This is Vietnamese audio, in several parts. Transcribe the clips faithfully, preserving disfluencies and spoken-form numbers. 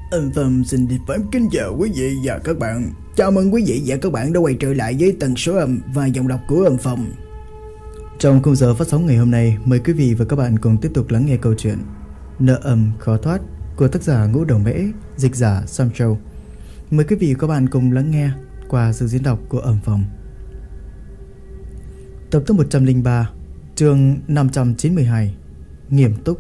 Âm Phong xin đi phép kính chào quý vị và các bạn. Chào mừng quý vị và các bạn đã quay trở lại với tần số âm và giọng đọc của Âm Phong. Trong khung giờ phát sóng ngày hôm nay, mời quý vị và các bạn cùng tiếp tục lắng nghe câu chuyện Nợ âm khó thoát của tác giả Ngũ Đầu Mễ, dịch giả Sam Châu. Mời quý vị và các bạn cùng lắng nghe qua sự diễn đọc của Âm Phong. Tập thứ một trăm lẻ ba, chương năm trăm chín mươi hai, Nghiêm túc.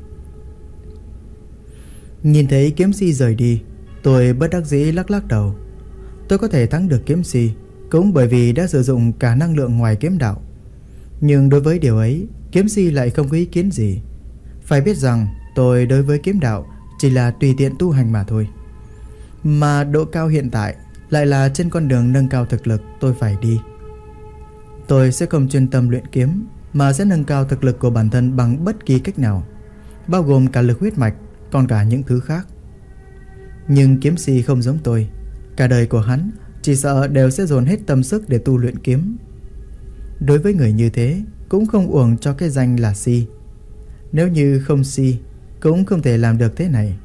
Nhìn thấy kiếm si rời đi, tôi bất đắc dĩ lắc lắc đầu. Tôi có thể thắng được kiếm si cũng bởi vì đã sử dụng cả năng lượng ngoài kiếm đạo. Nhưng đối với điều ấy, kiếm si lại không có ý kiến gì. Phải biết rằng tôi đối với kiếm đạo chỉ là tùy tiện tu hành mà thôi. Mà độ cao hiện tại lại là trên con đường nâng cao thực lực tôi phải đi. Tôi sẽ không chuyên tâm luyện kiếm, mà sẽ nâng cao thực lực của bản thân bằng bất kỳ cách nào, bao gồm cả lực huyết mạch, còn cả những thứ khác. Nhưng kiếm si không giống tôi. Cả đời của hắn chỉ sợ đều sẽ dồn hết tâm sức để tu luyện kiếm. Đối với người như thế, cũng không uổng cho cái danh là si. Nếu như không si, cũng không thể làm được thế này.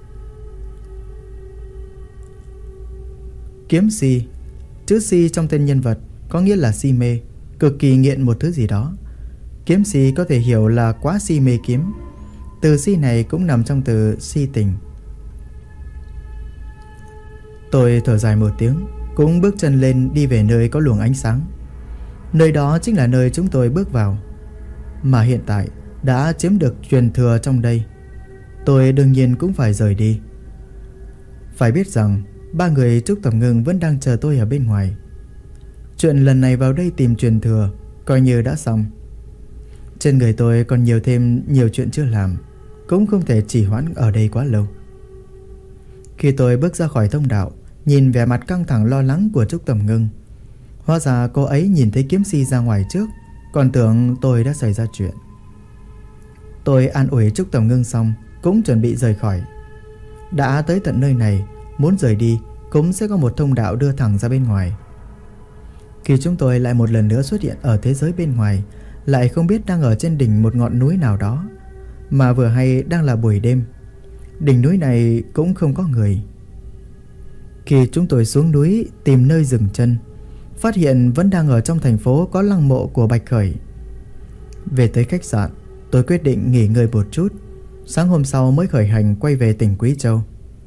Kiếm si, chữ si trong tên nhân vật có nghĩa là si mê, cực kỳ nghiện một thứ gì đó. Kiếm si có thể hiểu là quá si mê kiếm. Từ si này cũng nằm trong từ si tình. Tôi thở dài một tiếng, cũng bước chân lên đi về nơi có luồng ánh sáng. Nơi đó chính là nơi chúng tôi bước vào, mà hiện tại đã chiếm được truyền thừa trong đây. Tôi đương nhiên cũng phải rời đi. Phải biết rằng ba người Trúc Tầm Ngưng vẫn đang chờ tôi ở bên ngoài. Chuyện lần này vào đây tìm truyền thừa coi như đã xong. Trên người tôi còn nhiều thêm nhiều chuyện chưa làm, cũng không thể trì hoãn ở đây quá lâu. Khi tôi bước ra khỏi thông đạo, nhìn vẻ mặt căng thẳng lo lắng của Trúc Tầm Ngưng, hóa ra cô ấy nhìn thấy kiếm si ra ngoài trước, còn tưởng tôi đã xảy ra chuyện. Tôi an ủi Trúc Tầm Ngưng xong, cũng chuẩn bị rời khỏi. Đã tới tận nơi này, muốn rời đi cũng sẽ có một thông đạo đưa thẳng ra bên ngoài. Khi chúng tôi lại một lần nữa xuất hiện ở thế giới bên ngoài, lại không biết đang ở trên đỉnh một ngọn núi nào đó, mà vừa hay đang là buổi đêm. Đỉnh núi này cũng không có người. Khi chúng tôi xuống núi tìm nơi dừng chân, phát hiện vẫn đang ở trong thành phố có lăng mộ của Bạch Khởi. Về tới khách sạn, tôi quyết định nghỉ ngơi một chút. Sáng hôm sau mới khởi hành quay về tỉnh Quý Châu.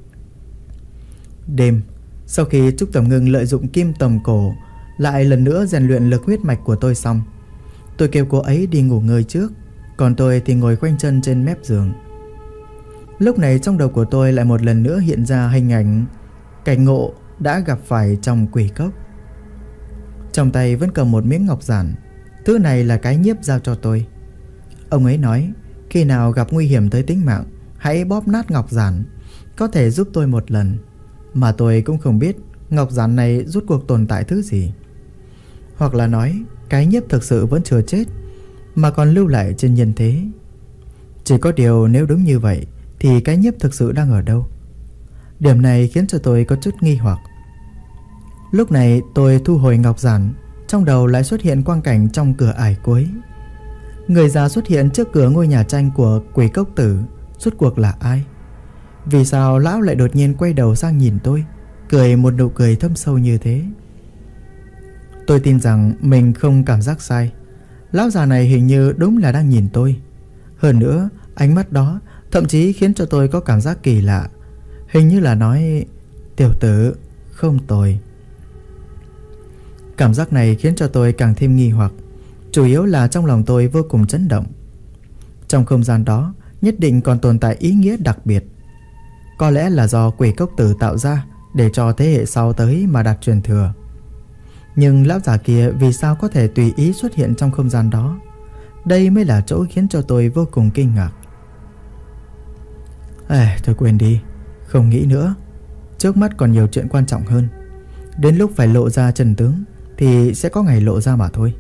Đêm, sau khi Trúc Tầm Ngưng lợi dụng kim tầm cổ lại lần nữa rèn luyện lực huyết mạch của tôi xong, tôi kêu cô ấy đi ngủ ngơi trước, còn tôi thì ngồi khoanh chân trên mép giường. Lúc này trong đầu của tôi lại một lần nữa hiện ra hình ảnh cảnh ngộ đã gặp phải trong quỷ cốc. Trong tay vẫn cầm một miếng ngọc giản. Thứ này là cái nhiếp giao cho tôi. Ông ấy nói khi nào gặp nguy hiểm tới tính mạng, hãy bóp nát ngọc giản, có thể giúp tôi một lần. Mà tôi cũng không biết ngọc giản này rốt cuộc tồn tại thứ gì. Hoặc là nói cái nhiếp thực sự vẫn chưa chết, mà còn lưu lại trên nhân thế. Chỉ có điều nếu đúng như vậy thì cái nhiếp thực sự đang ở đâu? Điểm này khiến cho tôi có chút nghi hoặc. Lúc này tôi thu hồi ngọc giản, trong đầu lại xuất hiện quang cảnh trong cửa ải cuối. Người già xuất hiện trước cửa ngôi nhà tranh của Quỷ Cốc Tử rốt cuộc là ai? Vì sao lão lại đột nhiên quay đầu sang nhìn tôi, cười một nụ cười thâm sâu như thế? Tôi tin rằng mình không cảm giác sai. Lão già này hình như đúng là đang nhìn tôi. Hơn nữa, ánh mắt đó thậm chí khiến cho tôi có cảm giác kỳ lạ. Hình như là nói: tiểu tử, không tồi. Cảm giác này khiến cho tôi càng thêm nghi hoặc. Chủ yếu là trong lòng tôi vô cùng chấn động. Trong không gian đó nhất định còn tồn tại ý nghĩa đặc biệt. Có lẽ là do Quỷ Cốc Tử tạo ra để cho thế hệ sau tới mà đặt truyền thừa. Nhưng lão già kia vì sao có thể tùy ý xuất hiện trong không gian đó? Đây mới là chỗ khiến cho tôi vô cùng kinh ngạc. À, thôi quên đi, không nghĩ nữa. Trước mắt còn nhiều chuyện quan trọng hơn. Đến lúc phải lộ ra chân tướng thì sẽ có ngày lộ ra mà thôi.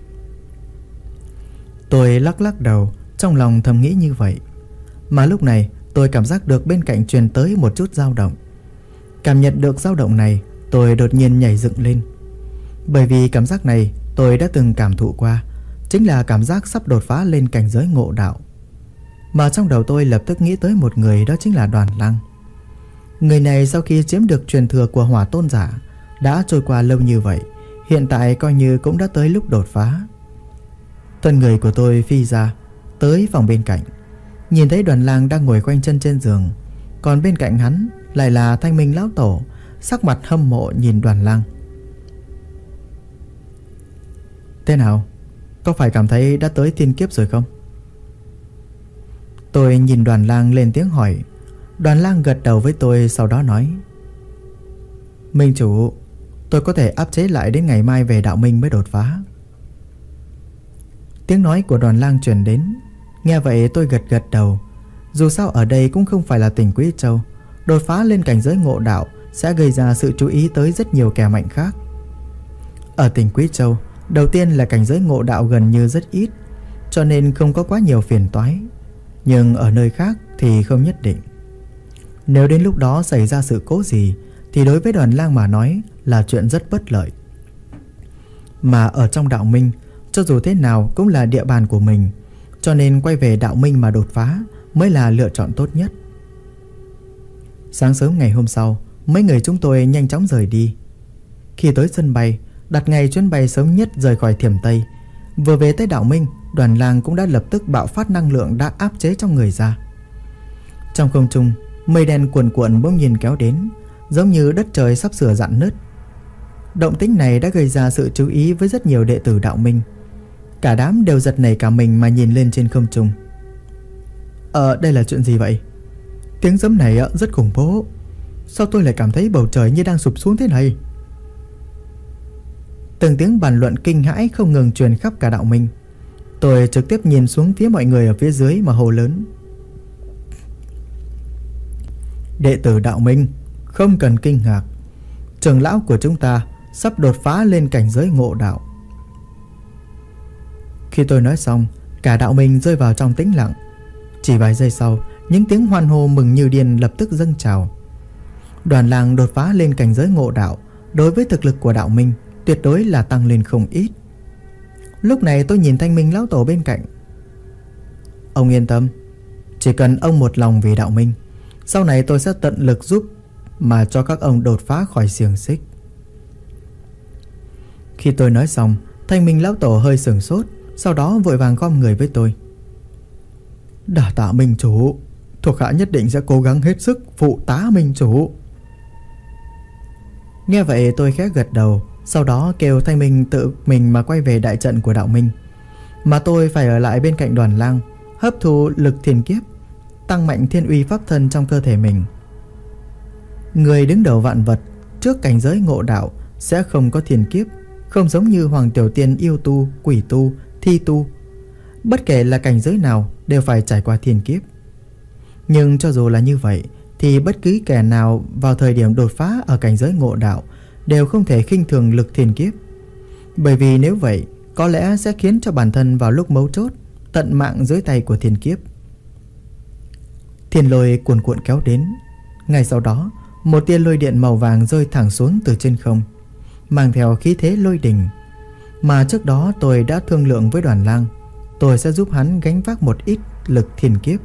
Tôi lắc lắc đầu, trong lòng thầm nghĩ như vậy. Mà lúc này tôi cảm giác được bên cạnh truyền tới một chút dao động. Cảm nhận được dao động này, tôi đột nhiên nhảy dựng lên. Bởi vì cảm giác này tôi đã từng cảm thụ qua, chính là cảm giác sắp đột phá lên cảnh giới ngộ đạo. Mà trong đầu tôi lập tức nghĩ tới một người, đó chính là Đoàn Lăng. Người này sau khi chiếm được truyền thừa của Hỏa Tôn giả, đã trôi qua lâu như vậy, hiện tại coi như cũng đã tới lúc đột phá. Thân người của tôi phi ra, tới phòng bên cạnh, nhìn thấy Đoàn Lang đang ngồi khoanh chân trên giường, còn bên cạnh hắn lại là Thanh Minh lão tổ, sắc mặt hâm mộ nhìn Đoàn Lang. Thế nào? Có phải cảm thấy đã tới thiên kiếp rồi không? Tôi nhìn Đoàn Lang lên tiếng hỏi. Đoàn Lang gật đầu với tôi, sau đó nói: Minh chủ, tôi có thể áp chế lại đến ngày mai về đạo minh mới đột phá. Tiếng nói của Đoàn Lang truyền đến. Nghe vậy tôi gật gật đầu. Dù sao ở đây cũng không phải là tỉnh Quý Châu, đột phá lên cảnh giới ngộ đạo sẽ gây ra sự chú ý tới rất nhiều kẻ mạnh khác. Ở tỉnh Quý Châu, đầu tiên là cảnh giới ngộ đạo gần như rất ít, cho nên không có quá nhiều phiền toái. Nhưng ở nơi khác thì không nhất định. Nếu đến lúc đó xảy ra sự cố gì thì đối với Đoàn Lang mà nói là chuyện rất bất lợi. Mà ở trong đạo minh, cho dù thế nào cũng là địa bàn của mình, cho nên quay về đạo minh mà đột phá mới là lựa chọn tốt nhất. Sáng sớm ngày hôm sau, mấy người chúng tôi nhanh chóng rời đi. Khi tới sân bay, đặt ngày chuyến bay sớm nhất rời khỏi Thiểm Tây, vừa về tới đạo minh, Đoàn Lang cũng đã lập tức bạo phát năng lượng đã áp chế trong người ra. Trong không trung, mây đen cuồn cuộn bỗng nhiên kéo đến, giống như đất trời sắp sửa rạn nứt. Động tĩnh này đã gây ra sự chú ý với rất nhiều đệ tử đạo minh. Cả đám đều giật nảy cả mình mà nhìn lên trên không trung. Ờ, đây là chuyện gì vậy? Tiếng giấm này rất khủng bố. Sao tôi lại cảm thấy bầu trời như đang sụp xuống thế này? Từng tiếng bàn luận kinh hãi không ngừng truyền khắp cả đạo minh. Tôi trực tiếp nhìn xuống phía mọi người ở phía dưới mà hô lớn: Đệ tử đạo minh, không cần kinh ngạc, trưởng lão của chúng ta sắp đột phá lên cảnh giới ngộ đạo. Khi tôi nói xong, cả đạo minh rơi vào trong tĩnh lặng. Chỉ vài giây sau, những tiếng hoan hô mừng như điên lập tức dâng trào. Đoàn Lang đột phá lên cảnh giới ngộ đạo, đối với thực lực của đạo minh tuyệt đối là tăng lên không ít. Lúc này tôi nhìn Thanh Minh lão tổ bên cạnh. Ông yên tâm, chỉ cần ông một lòng vì đạo minh, sau này tôi sẽ tận lực giúp mà cho các ông đột phá khỏi xiềng xích. Khi tôi nói xong, Thanh Minh lão tổ hơi sửng sốt, sau đó vội vàng khom người với tôi. Đả tạ minh chủ, thuộc hạ nhất định sẽ cố gắng hết sức phụ tá minh chủ. Nghe vậy tôi khẽ gật đầu, sau đó kêu Thanh Minh tự mình mà quay về đại trận của đạo minh, mà tôi phải ở lại bên cạnh Đoàn Lang, hấp thu lực thiên kiếp, tăng mạnh thiên uy pháp thân trong cơ thể mình. Người đứng đầu vạn vật trước cảnh giới ngộ đạo sẽ không có thiên kiếp, không giống như Hoàng Tiểu Tiên yêu tu, quỷ tu, thi tu. Bất kể là cảnh giới nào đều phải trải qua thiên kiếp. Nhưng cho dù là như vậy thì bất cứ kẻ nào vào thời điểm đột phá ở cảnh giới ngộ đạo đều không thể khinh thường lực thiên kiếp. Bởi vì nếu vậy, có lẽ sẽ khiến cho bản thân vào lúc mấu chốt tận mạng dưới tay của thiên kiếp. Thiên lôi cuồn cuộn kéo đến. Ngay sau đó, một tia lôi điện màu vàng rơi thẳng xuống từ trên không, mang theo khí thế lôi đình. Mà trước đó tôi đã thương lượng với Đoàn Lang, tôi sẽ giúp hắn gánh vác một ít lực thiên kiếp.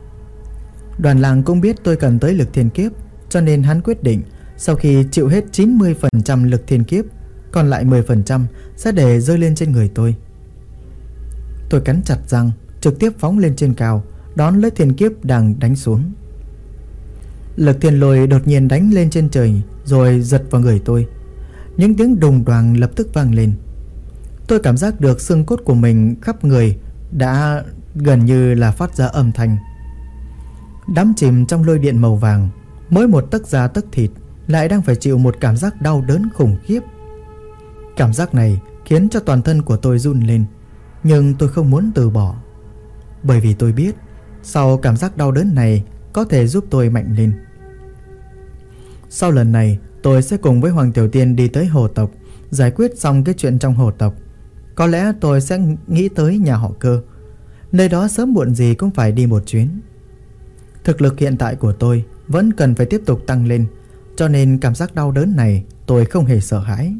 Đoàn Lang cũng biết tôi cần tới lực thiên kiếp, cho nên hắn quyết định sau khi chịu hết chín mươi phần trăm lực thiên kiếp, còn lại mười phần trăm sẽ để rơi lên trên người tôi. Tôi cắn chặt răng, trực tiếp phóng lên trên cao, đón lấy thiên kiếp đang đánh xuống. Lực thiên lôi đột nhiên đánh lên trên trời rồi giật vào người tôi. Những tiếng đùng đoàng lập tức vang lên. Tôi cảm giác được xương cốt của mình khắp người đã gần như là phát ra âm thanh. Đắm chìm trong lôi điện màu vàng, mỗi một tấc da tấc thịt lại đang phải chịu một cảm giác đau đớn khủng khiếp. Cảm giác này khiến cho toàn thân của tôi run lên, nhưng tôi không muốn từ bỏ. Bởi vì tôi biết sau cảm giác đau đớn này có thể giúp tôi mạnh lên. Sau lần này tôi sẽ cùng với Hoàng Tiểu Tiên đi tới hồ tộc, giải quyết xong cái chuyện trong hồ tộc. Có lẽ tôi sẽ nghĩ tới nhà họ Cơ, nơi đó sớm muộn gì cũng phải đi một chuyến. Thực lực hiện tại của tôi vẫn cần phải tiếp tục tăng lên, cho nên cảm giác đau đớn này tôi không hề sợ hãi.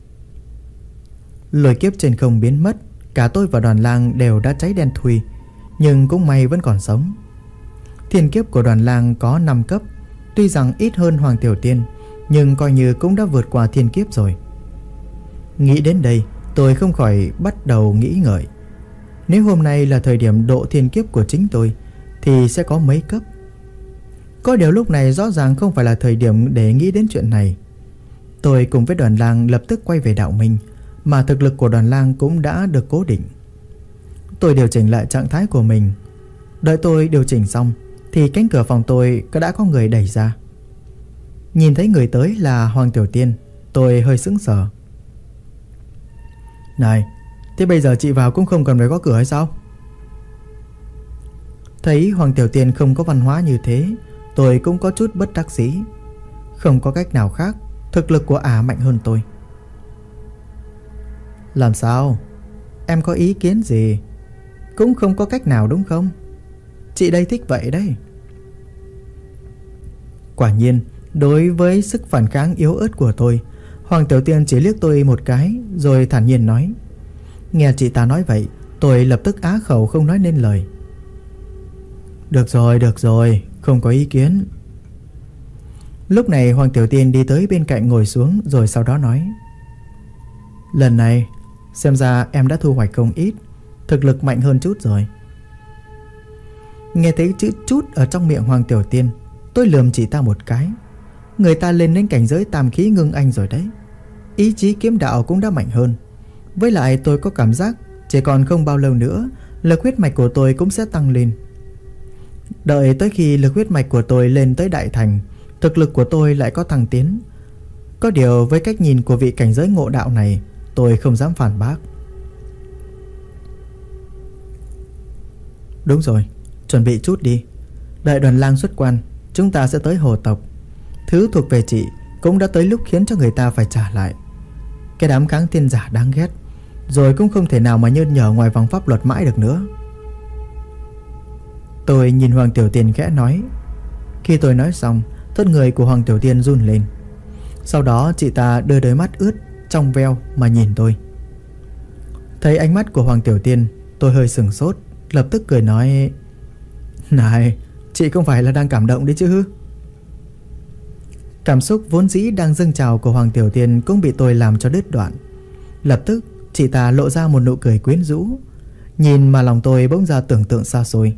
Lôi kiếp trên không biến mất, cả tôi và Đoàn Lang đều đã cháy đen thui, nhưng cũng may vẫn còn sống. Thiên kiếp của Đoàn Lang có năm cấp, Tuy rằng ít hơn Hoàng Tiểu Tiên, nhưng coi như cũng đã vượt qua thiên kiếp rồi. Nghĩ đến đây, tôi không khỏi bắt đầu nghĩ ngợi. Nếu hôm nay là thời điểm độ thiên kiếp của chính tôi thì sẽ có mấy cấp. Có điều lúc này rõ ràng không phải là thời điểm để nghĩ đến chuyện này. Tôi cùng với Đoàn Lang lập tức quay về đạo minh, mà thực lực của Đoàn Lang cũng đã được cố định. Tôi điều chỉnh lại trạng thái của mình. Đợi tôi điều chỉnh xong thì cánh cửa phòng tôi đã có người đẩy ra. Nhìn thấy người tới là Hoàng Tiểu Tiên, tôi hơi sững sờ. Này, thế bây giờ chị vào cũng không cần phải có cửa hay sao? Thấy Hoàng Tiểu Tiên không có văn hóa như thế, tôi cũng có chút bất đắc dĩ. Không có cách nào khác, thực lực của ả mạnh hơn tôi. Làm sao? Em có ý kiến gì? Cũng không có cách nào đúng không? Chị đây thích vậy đấy. Quả nhiên, đối với sức phản kháng yếu ớt của tôi, Hoàng Tiểu Tiên chỉ liếc tôi một cái rồi thản nhiên nói. Nghe chị ta nói vậy, tôi lập tức á khẩu không nói nên lời. Được rồi, được rồi, không có ý kiến. Lúc này Hoàng Tiểu Tiên đi tới bên cạnh ngồi xuống rồi sau đó nói. Lần này xem ra em đã thu hoạch không ít, thực lực mạnh hơn chút rồi. Nghe thấy chữ chút ở trong miệng Hoàng Tiểu Tiên, tôi lườm chị ta một cái. Người ta lên đến cảnh giới tam khí ngưng anh rồi đấy. Ý chí kiếm đạo cũng đã mạnh hơn. Với lại tôi có cảm giác chỉ còn không bao lâu nữa lực huyết mạch của tôi cũng sẽ tăng lên. Đợi tới khi lực huyết mạch của tôi lên tới đại thành, thực lực của tôi lại có thăng tiến. Có điều với cách nhìn của vị cảnh giới ngộ đạo này, tôi không dám phản bác. Đúng rồi, chuẩn bị chút đi. Đợi Đoàn Lang xuất quan, chúng ta sẽ tới hồ tộc. Thứ thuộc về chị cũng đã tới lúc khiến cho người ta phải trả lại. Cái đám kháng thiên giả đáng ghét, rồi cũng không thể nào mà nhơn nhở ngoài vòng pháp luật mãi được nữa. Tôi nhìn Hoàng Tiểu Tiên khẽ nói. Khi tôi nói xong, thân người của Hoàng Tiểu Tiên run lên. Sau đó chị ta đưa đôi mắt ướt trong veo mà nhìn tôi. Thấy ánh mắt của Hoàng Tiểu Tiên, tôi hơi sửng sốt, lập tức cười nói. Này, chị không phải là đang cảm động đấy chứ? Cảm xúc vốn dĩ đang dâng trào của Hoàng Tiểu Tiên cũng bị tôi làm cho đứt đoạn. Lập tức chị ta lộ ra một nụ cười quyến rũ, nhìn mà lòng tôi bỗng ra tưởng tượng xa xôi.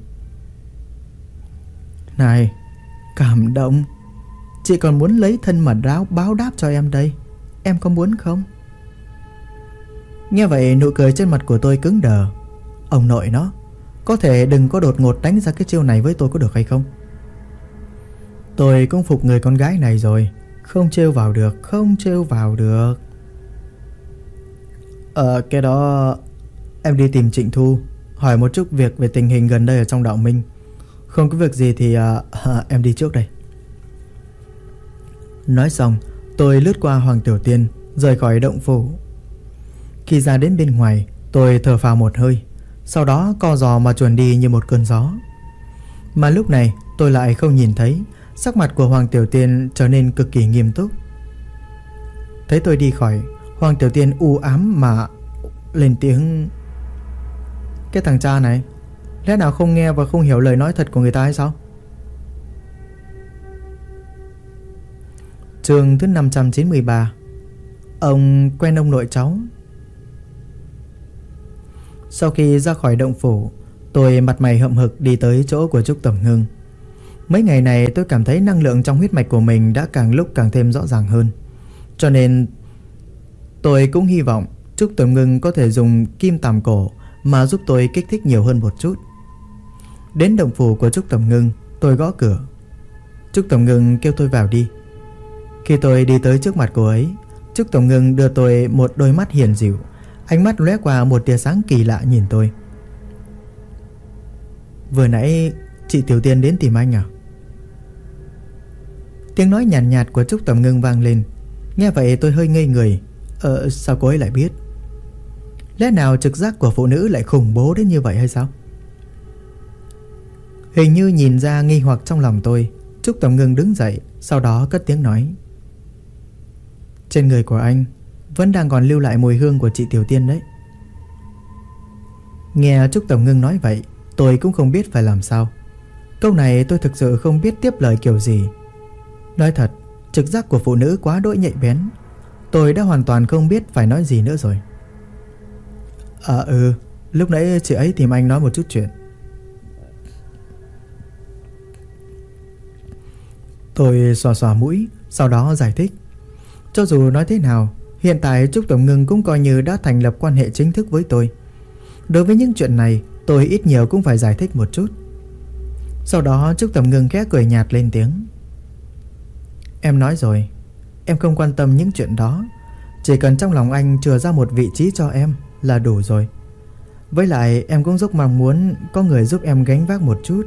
Này, cảm động? Chị còn muốn lấy thân mà ráo báo đáp cho em đây. Em có muốn không? Nghe vậy nụ cười trên mặt của tôi cứng đờ. Ông nội nó, có thể đừng có đột ngột đánh ra cái chiêu này với tôi có được hay không? Tôi cũng phục người con gái này rồi. Không trêu vào được, không trêu vào được. Ờ, cái đó em đi tìm Trịnh Thu, hỏi một chút việc về tình hình gần đây ở trong đạo minh. Không có việc gì thì à, à, em đi trước đây. Nói xong, tôi lướt qua Hoàng Tiểu Tiên, rời khỏi động phủ. Khi ra đến bên ngoài, tôi thở phào một hơi, sau đó co giò mà chuồn đi như một cơn gió. Mà lúc này tôi lại không nhìn thấy sắc mặt của Hoàng Tiểu Tiên trở nên cực kỳ nghiêm túc. Thấy tôi đi khỏi, Hoàng Tiểu Tiên u ám mà lên tiếng. Cái thằng cha này, lẽ nào không nghe và không hiểu lời nói thật của người ta hay sao? Chương thứ năm trăm chín mươi ba. Ông quen ông nội cháu. Sau khi ra khỏi động phủ, tôi mặt mày hậm hực đi tới chỗ của Trúc Tẩm Ngưng. Mấy ngày này tôi cảm thấy năng lượng trong huyết mạch của mình đã càng lúc càng thêm rõ ràng hơn. Cho nên tôi cũng hy vọng Trúc Tẩm Ngưng có thể dùng kim tàm cổ mà giúp tôi kích thích nhiều hơn một chút. Đến động phủ của Trúc Tẩm Ngưng, tôi gõ cửa. Trúc Tẩm Ngưng kêu tôi vào đi. Khi tôi đi tới trước mặt cô ấy, Trúc Tẩm Ngưng đưa tôi một đôi mắt hiền dịu, ánh mắt lóe qua một tia sáng kỳ lạ nhìn tôi. Vừa nãy chị Tiểu Tiên đến tìm anh à? Tiếng nói nhàn nhạt, nhạt của Trúc Tẩm Ngưng vang lên. Nghe vậy tôi hơi ngây người. Ờ sao cô ấy lại biết? Lẽ nào trực giác của phụ nữ lại khủng bố đến như vậy hay sao? Hình như nhìn ra nghi hoặc trong lòng tôi, Trúc Tẩm Ngưng đứng dậy, sau đó cất tiếng nói. Trên người của anh vẫn đang còn lưu lại mùi hương của chị Tiểu Tiên đấy. Nghe Trúc Tẩm Ngưng nói vậy, tôi cũng không biết phải làm sao. Câu này tôi thực sự không biết tiếp lời kiểu gì. Nói thật, trực giác của phụ nữ quá đỗi nhạy bén. Tôi đã hoàn toàn không biết phải nói gì nữa rồi. À ừ, lúc nãy chị ấy tìm anh nói một chút chuyện. Tôi xòa xòa mũi, sau đó giải thích. Cho dù nói thế nào, hiện tại Trúc Tổng Ngưng cũng coi như đã thành lập quan hệ chính thức với tôi. Đối với những chuyện này, tôi ít nhiều cũng phải giải thích một chút. Sau đó Trúc Tổng Ngưng khẽ cười nhạt lên tiếng. Em nói rồi, em không quan tâm những chuyện đó. Chỉ cần trong lòng anh chừa ra một vị trí cho em là đủ rồi. Với lại em cũng rất mong muốn có người giúp em gánh vác một chút.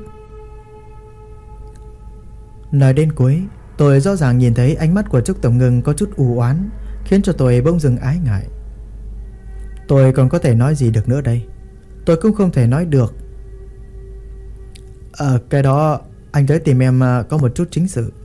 Nói đến cuối, tôi rõ ràng nhìn thấy ánh mắt của Trúc Tổng Ngưng có chút u oán, khiến cho tôi bỗng dưng ái ngại. Tôi còn có thể nói gì được nữa đây? Tôi cũng không thể nói được. Ờ, cái đó anh tới tìm em có một chút chính sự.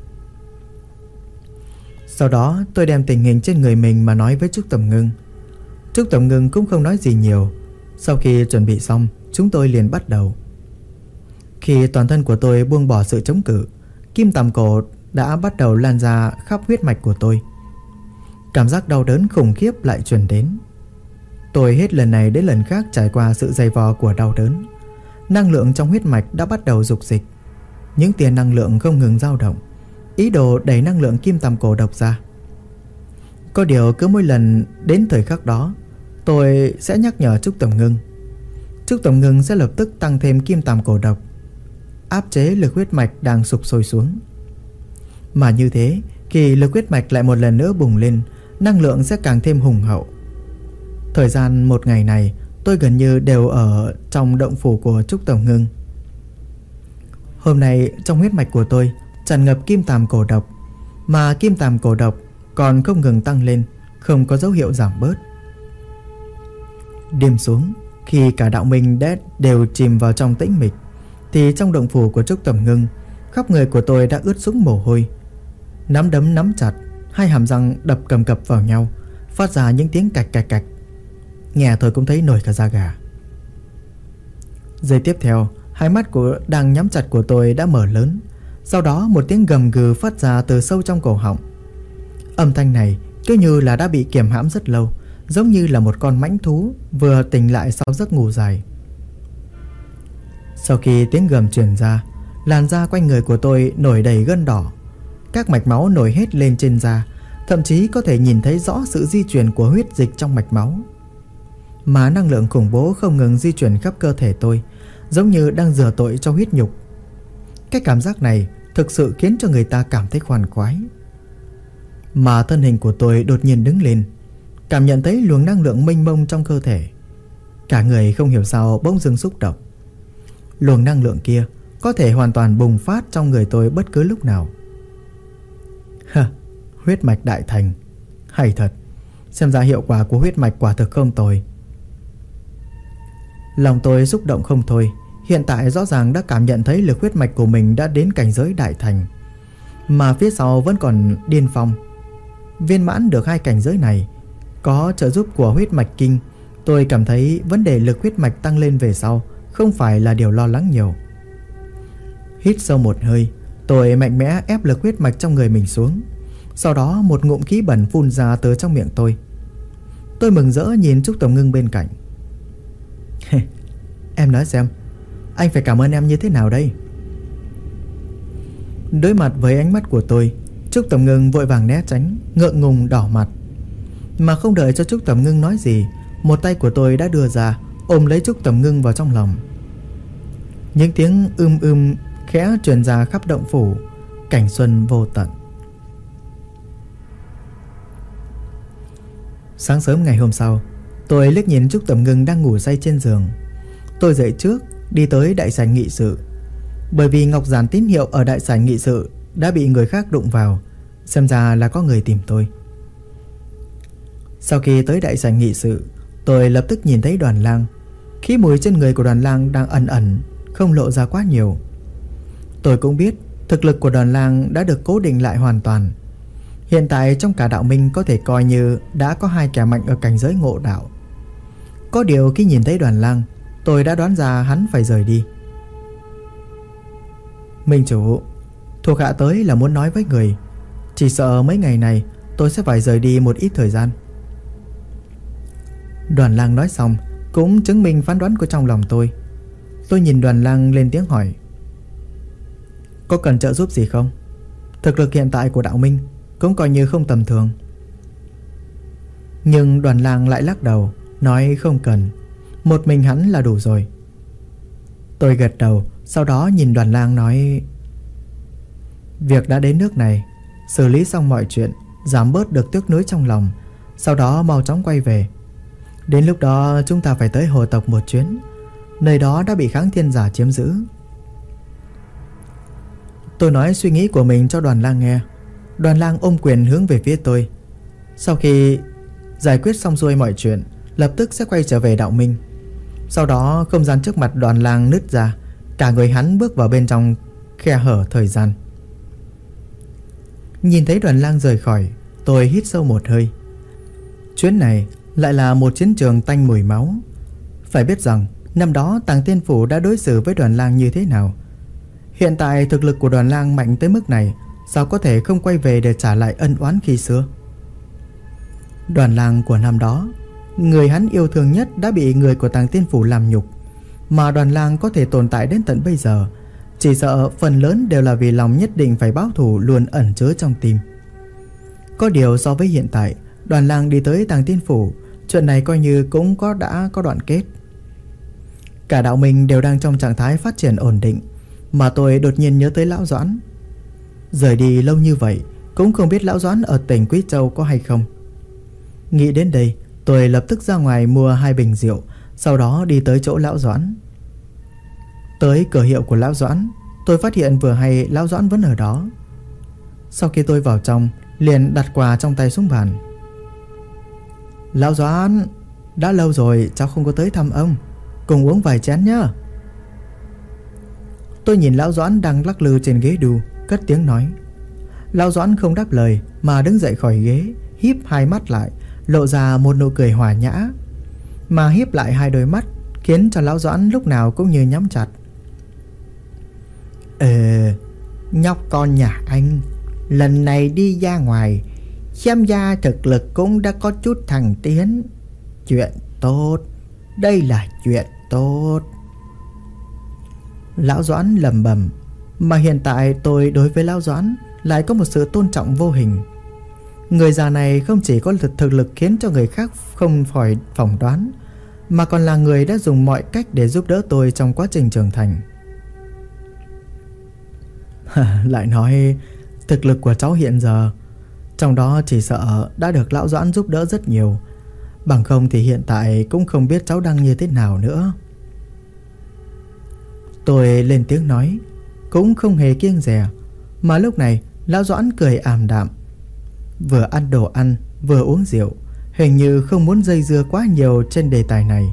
Sau đó tôi đem tình hình trên người mình mà nói với Trúc Tổng Ngưng. Trúc Tổng Ngưng cũng không nói gì nhiều. Sau khi chuẩn bị xong, chúng tôi liền bắt đầu. Khi toàn thân của tôi buông bỏ sự chống cự, kim tằm cổ đã bắt đầu lan ra khắp huyết mạch của tôi. Cảm giác đau đớn khủng khiếp lại truyền đến. Tôi hết lần này đến lần khác trải qua sự dày vò của đau đớn. Năng lượng trong huyết mạch đã bắt đầu dục dịch. Những tia năng lượng không ngừng dao động, ý đồ đẩy năng lượng kim tằm cổ độc ra. Có điều cứ mỗi lần đến thời khắc đó, tôi sẽ nhắc nhở Trúc Tổng Ngưng. Trúc Tổng Ngưng sẽ lập tức tăng thêm kim tằm cổ độc, áp chế lực huyết mạch đang sụp sôi xuống. Mà như thế, khi lực huyết mạch lại một lần nữa bùng lên, năng lượng sẽ càng thêm hùng hậu. Thời gian một ngày này, tôi gần như đều ở trong động phủ của Trúc Tổng Ngưng. Hôm nay trong huyết mạch của tôi tràn ngập kim tằm cổ độc, mà kim tằm cổ độc còn không ngừng tăng lên, không có dấu hiệu giảm bớt. Đêm xuống, khi cả đạo minh đã đều chìm vào trong tĩnh mịch, thì trong động phủ của Trúc Tổng Ngưng, khắp người của tôi đã ướt sũng mồ hôi. Nắm đấm nắm chặt, hai hàm răng đập cầm cập vào nhau, phát ra những tiếng cạch cạch cạch. Nghe thôi cũng thấy nổi cả da gà. Giây tiếp theo, hai mắt của đang nhắm chặt của tôi đã mở lớn. Sau đó một tiếng gầm gừ phát ra từ sâu trong cổ họng. Âm thanh này cứ như là đã bị kiềm hãm rất lâu, giống như là một con mãnh thú vừa tỉnh lại sau giấc ngủ dài. Sau khi tiếng gầm truyền ra, làn da quanh người của tôi nổi đầy gân đỏ. Các mạch máu nổi hết lên trên da, thậm chí có thể nhìn thấy rõ sự di chuyển của huyết dịch trong mạch máu. Mà năng lượng khủng bố không ngừng di chuyển khắp cơ thể tôi, giống như đang rửa tội cho huyết nhục. Cái cảm giác này thực sự khiến cho người ta cảm thấy khoan khoái. Mà thân hình của tôi đột nhiên đứng lên, cảm nhận thấy luồng năng lượng mênh mông trong cơ thể. Cả người không hiểu sao bỗng dưng xúc động. Luồng năng lượng kia có thể hoàn toàn bùng phát trong người tôi bất cứ lúc nào. Hả, huyết mạch đại thành, hay thật. Xem ra hiệu quả của huyết mạch quả thực không tồi. Lòng tôi xúc động không thôi. Hiện tại rõ ràng đã cảm nhận thấy lực huyết mạch của mình đã đến cảnh giới đại thành, mà phía sau vẫn còn điên phong. Viên mãn được hai cảnh giới này, có trợ giúp của huyết mạch kinh, tôi cảm thấy vấn đề lực huyết mạch tăng lên về sau không phải là điều lo lắng nhiều. Hít sâu một hơi, tôi mạnh mẽ ép lực huyết mạch trong người mình xuống. Sau đó một ngụm khí bẩn phun ra từ trong miệng tôi. Tôi mừng rỡ nhìn Trúc Tổng Ngưng bên cạnh. Em nói xem, anh phải cảm ơn em như thế nào đây? Đối mặt với ánh mắt của tôi, Trúc Tổng Ngưng vội vàng né tránh, ngượng ngùng đỏ mặt. Mà không đợi cho Trúc Tổng Ngưng nói gì, một tay của tôi đã đưa ra, ôm lấy Trúc Tổng Ngưng vào trong lòng. Những tiếng ưm ưm khẽ truyền ra khắp động phủ. Cảnh xuân vô tận. Sáng sớm ngày hôm sau, tôi liếc nhìn Trúc Tổng Ngưng đang ngủ say trên giường. Tôi dậy trước, đi tới đại sảnh nghị sự. Bởi vì ngọc giản tín hiệu ở đại sảnh nghị sự đã bị người khác đụng vào, xem ra là có người tìm tôi. Sau khi tới đại sảnh nghị sự, tôi lập tức nhìn thấy Đoàn Lang. Khí mùi trên người của Đoàn Lang đang ẩn ẩn, không lộ ra quá nhiều. Tôi cũng biết thực lực của Đoàn Lang đã được cố định lại hoàn toàn. Hiện tại trong cả đạo minh có thể coi như đã có hai kẻ mạnh ở cảnh giới ngộ đạo. Có điều khi nhìn thấy Đoàn Lang, tôi đã đoán ra hắn phải rời đi. Minh chủ, thuộc hạ tới là muốn nói với người, Chỉ sợ mấy ngày này tôi sẽ phải rời đi một ít thời gian. Đoàn Lang nói xong cũng chứng minh phán đoán của trong lòng tôi. Tôi nhìn Đoàn Lang lên tiếng hỏi: có cần trợ giúp gì không? Thực lực hiện tại của đạo minh cũng coi như không tầm thường. Nhưng Đoàn Lang lại lắc đầu, nói không cần, một mình hắn là đủ rồi. Tôi gật đầu, sau đó nhìn Đoàn Lang nói: việc đã đến nước này, xử lý xong mọi chuyện, giảm bớt được tiếc nuối trong lòng, sau đó mau chóng quay về. Đến lúc đó chúng ta phải tới hồ tộc một chuyến. Nơi đó đã bị Kháng Thiên giả chiếm giữ. Tôi nói suy nghĩ của mình cho Đoàn Lang nghe. Đoàn Lang ôm quyền hướng về phía tôi. Sau khi giải quyết xong xuôi mọi chuyện, lập tức sẽ quay trở về đạo minh. Sau đó không gian trước mặt Đoàn Lang nứt ra, cả người hắn bước vào bên trong khe hở thời gian. Nhìn thấy Đoàn Lang rời khỏi, tôi hít sâu một hơi. Chuyến này lại là một chiến trường tanh mùi máu. Phải biết rằng năm đó Tàng Tiên Phủ đã đối xử với Đoàn Lang như thế nào. Hiện tại thực lực của Đoàn Lang mạnh tới mức này, sao có thể không quay về để trả lại ân oán khi xưa. Đoàn Lang của năm đó, người hắn yêu thương nhất đã bị người của Tàng Tiên Phủ làm nhục. Mà Đoàn Lang có thể tồn tại đến tận bây giờ, chỉ sợ phần lớn đều là vì lòng nhất định phải báo thù luôn ẩn chứa trong tim. Có điều so với hiện tại, Đoàn Lang đi tới Tàng Tiên Phủ, chuyện này coi như cũng có đã có đoạn kết. Cả đạo mình đều đang trong trạng thái phát triển ổn định, mà tôi đột nhiên nhớ tới Lão Doãn. Rời đi lâu như vậy, cũng không biết Lão Doãn ở tỉnh Quý Châu có hay không. Nghĩ đến đây, tôi lập tức ra ngoài mua hai bình rượu, sau đó đi tới chỗ Lão Doãn. Tới cửa hiệu của Lão Doãn, tôi phát hiện vừa hay Lão Doãn vẫn ở đó. Sau khi tôi vào trong, liền đặt quà trong tay xuống bàn. Lão Doãn, đã lâu rồi cháu không có tới thăm ông, cùng uống vài chén nhá. Tôi nhìn Lão Doãn đang lắc lư trên ghế đu, cất tiếng nói. Lão Doãn không đáp lời mà đứng dậy khỏi ghế, híp hai mắt lại, lộ ra một nụ cười hòa nhã. Mà híp lại hai đôi mắt khiến cho Lão Doãn lúc nào cũng như nhắm chặt. Ờ, nhóc con nhà anh lần này đi ra ngoài, xem ra thực lực cũng đã có chút thăng tiến. Chuyện tốt, đây là chuyện tốt. Lão Doãn lẩm bẩm. Mà hiện tại tôi đối với Lão Doãn lại có một sự tôn trọng vô hình. Người già này không chỉ có thực, thực lực khiến cho người khác không khỏi phỏng đoán, mà còn là người đã dùng mọi cách để giúp đỡ tôi trong quá trình trưởng thành. Lại nói thực lực của cháu hiện giờ, trong đó chỉ sợ đã được Lão Doãn giúp đỡ rất nhiều. Bằng không thì hiện tại cũng không biết cháu đang như thế nào nữa. Tôi lên tiếng nói, cũng không hề kiêng dè. Mà lúc này Lão Doãn cười ảm đạm, vừa ăn đồ ăn vừa uống rượu, hình như không muốn dây dưa quá nhiều trên đề tài này.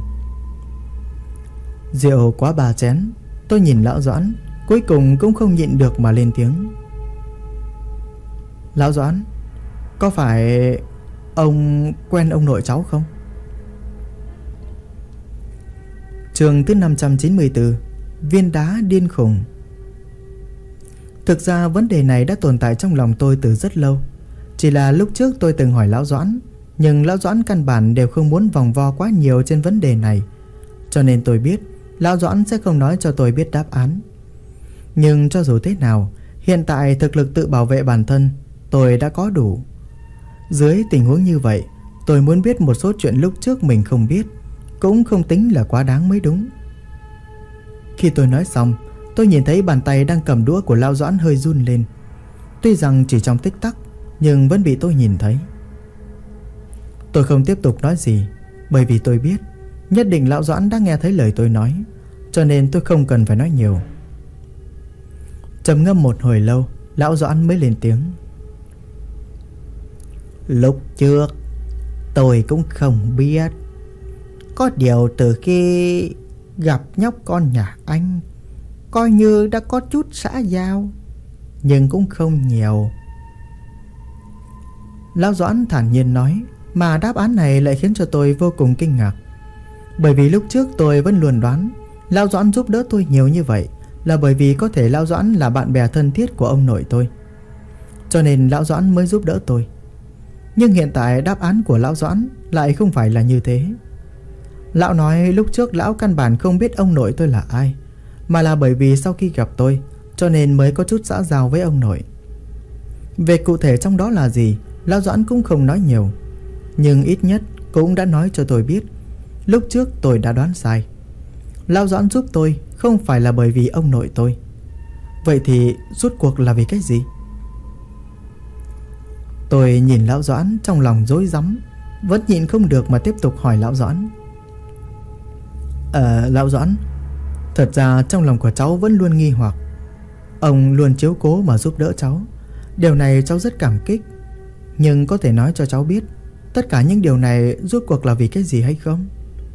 Rượu quá ba chén, tôi nhìn Lão Doãn, cuối cùng cũng không nhịn được mà lên tiếng. Lão Doãn, có phải ông quen ông nội cháu không? Chương thứ năm trăm chín mươi tư, viên đá điên khùng. Thực ra vấn đề này đã tồn tại trong lòng tôi từ rất lâu. Chỉ là lúc trước tôi từng hỏi Lão Doãn, nhưng Lão Doãn căn bản đều không muốn vòng vo quá nhiều trên vấn đề này. Cho nên tôi biết Lão Doãn sẽ không nói cho tôi biết đáp án. Nhưng cho dù thế nào, hiện tại thực lực tự bảo vệ bản thân tôi đã có đủ. Dưới tình huống như vậy, tôi muốn biết một số chuyện lúc trước mình không biết, cũng không tính là quá đáng mới đúng. Khi tôi nói xong, tôi nhìn thấy bàn tay đang cầm đũa của Lão Doãn hơi run lên. Tuy rằng chỉ trong tích tắc, nhưng vẫn bị tôi nhìn thấy. Tôi không tiếp tục nói gì, bởi vì tôi biết nhất định Lão Doãn đã nghe thấy lời tôi nói, cho nên tôi không cần phải nói nhiều. Trầm ngâm một hồi lâu, Lão Doãn mới lên tiếng. Lúc trước tôi cũng không biết, có điều từ khi gặp nhóc con nhà anh, coi như đã có chút xã giao, nhưng cũng không nhiều. Lão Doãn thản nhiên nói, mà đáp án này lại khiến cho tôi vô cùng kinh ngạc. Bởi vì lúc trước tôi vẫn luôn đoán Lão Doãn giúp đỡ tôi nhiều như vậy là bởi vì có thể Lão Doãn là bạn bè thân thiết của ông nội tôi. cho nên Lão Doãn mới giúp đỡ tôi. Nhưng hiện tại đáp án của Lão Doãn lại không phải là như thế. Lão nói lúc trước lão căn bản không biết ông nội tôi là ai, mà là bởi vì sau khi gặp tôi cho nên mới có chút xã giao với ông nội. Về cụ thể trong đó là gì, Lão Doãn cũng không nói nhiều, nhưng ít nhất cũng đã nói cho tôi biết lúc trước tôi đã đoán sai. Lão Doãn giúp tôi không phải là bởi vì ông nội tôi. Vậy thì rốt cuộc là vì cái gì? Tôi nhìn Lão Doãn trong lòng rối rắm, vẫn nhịn không được mà tiếp tục hỏi Lão Doãn. Ờ, Lão Doãn, thật ra trong lòng của cháu vẫn luôn nghi hoặc. Ông luôn chiếu cố mà giúp đỡ cháu, điều này cháu rất cảm kích. Nhưng có thể nói cho cháu biết tất cả những điều này rốt cuộc là vì cái gì hay không?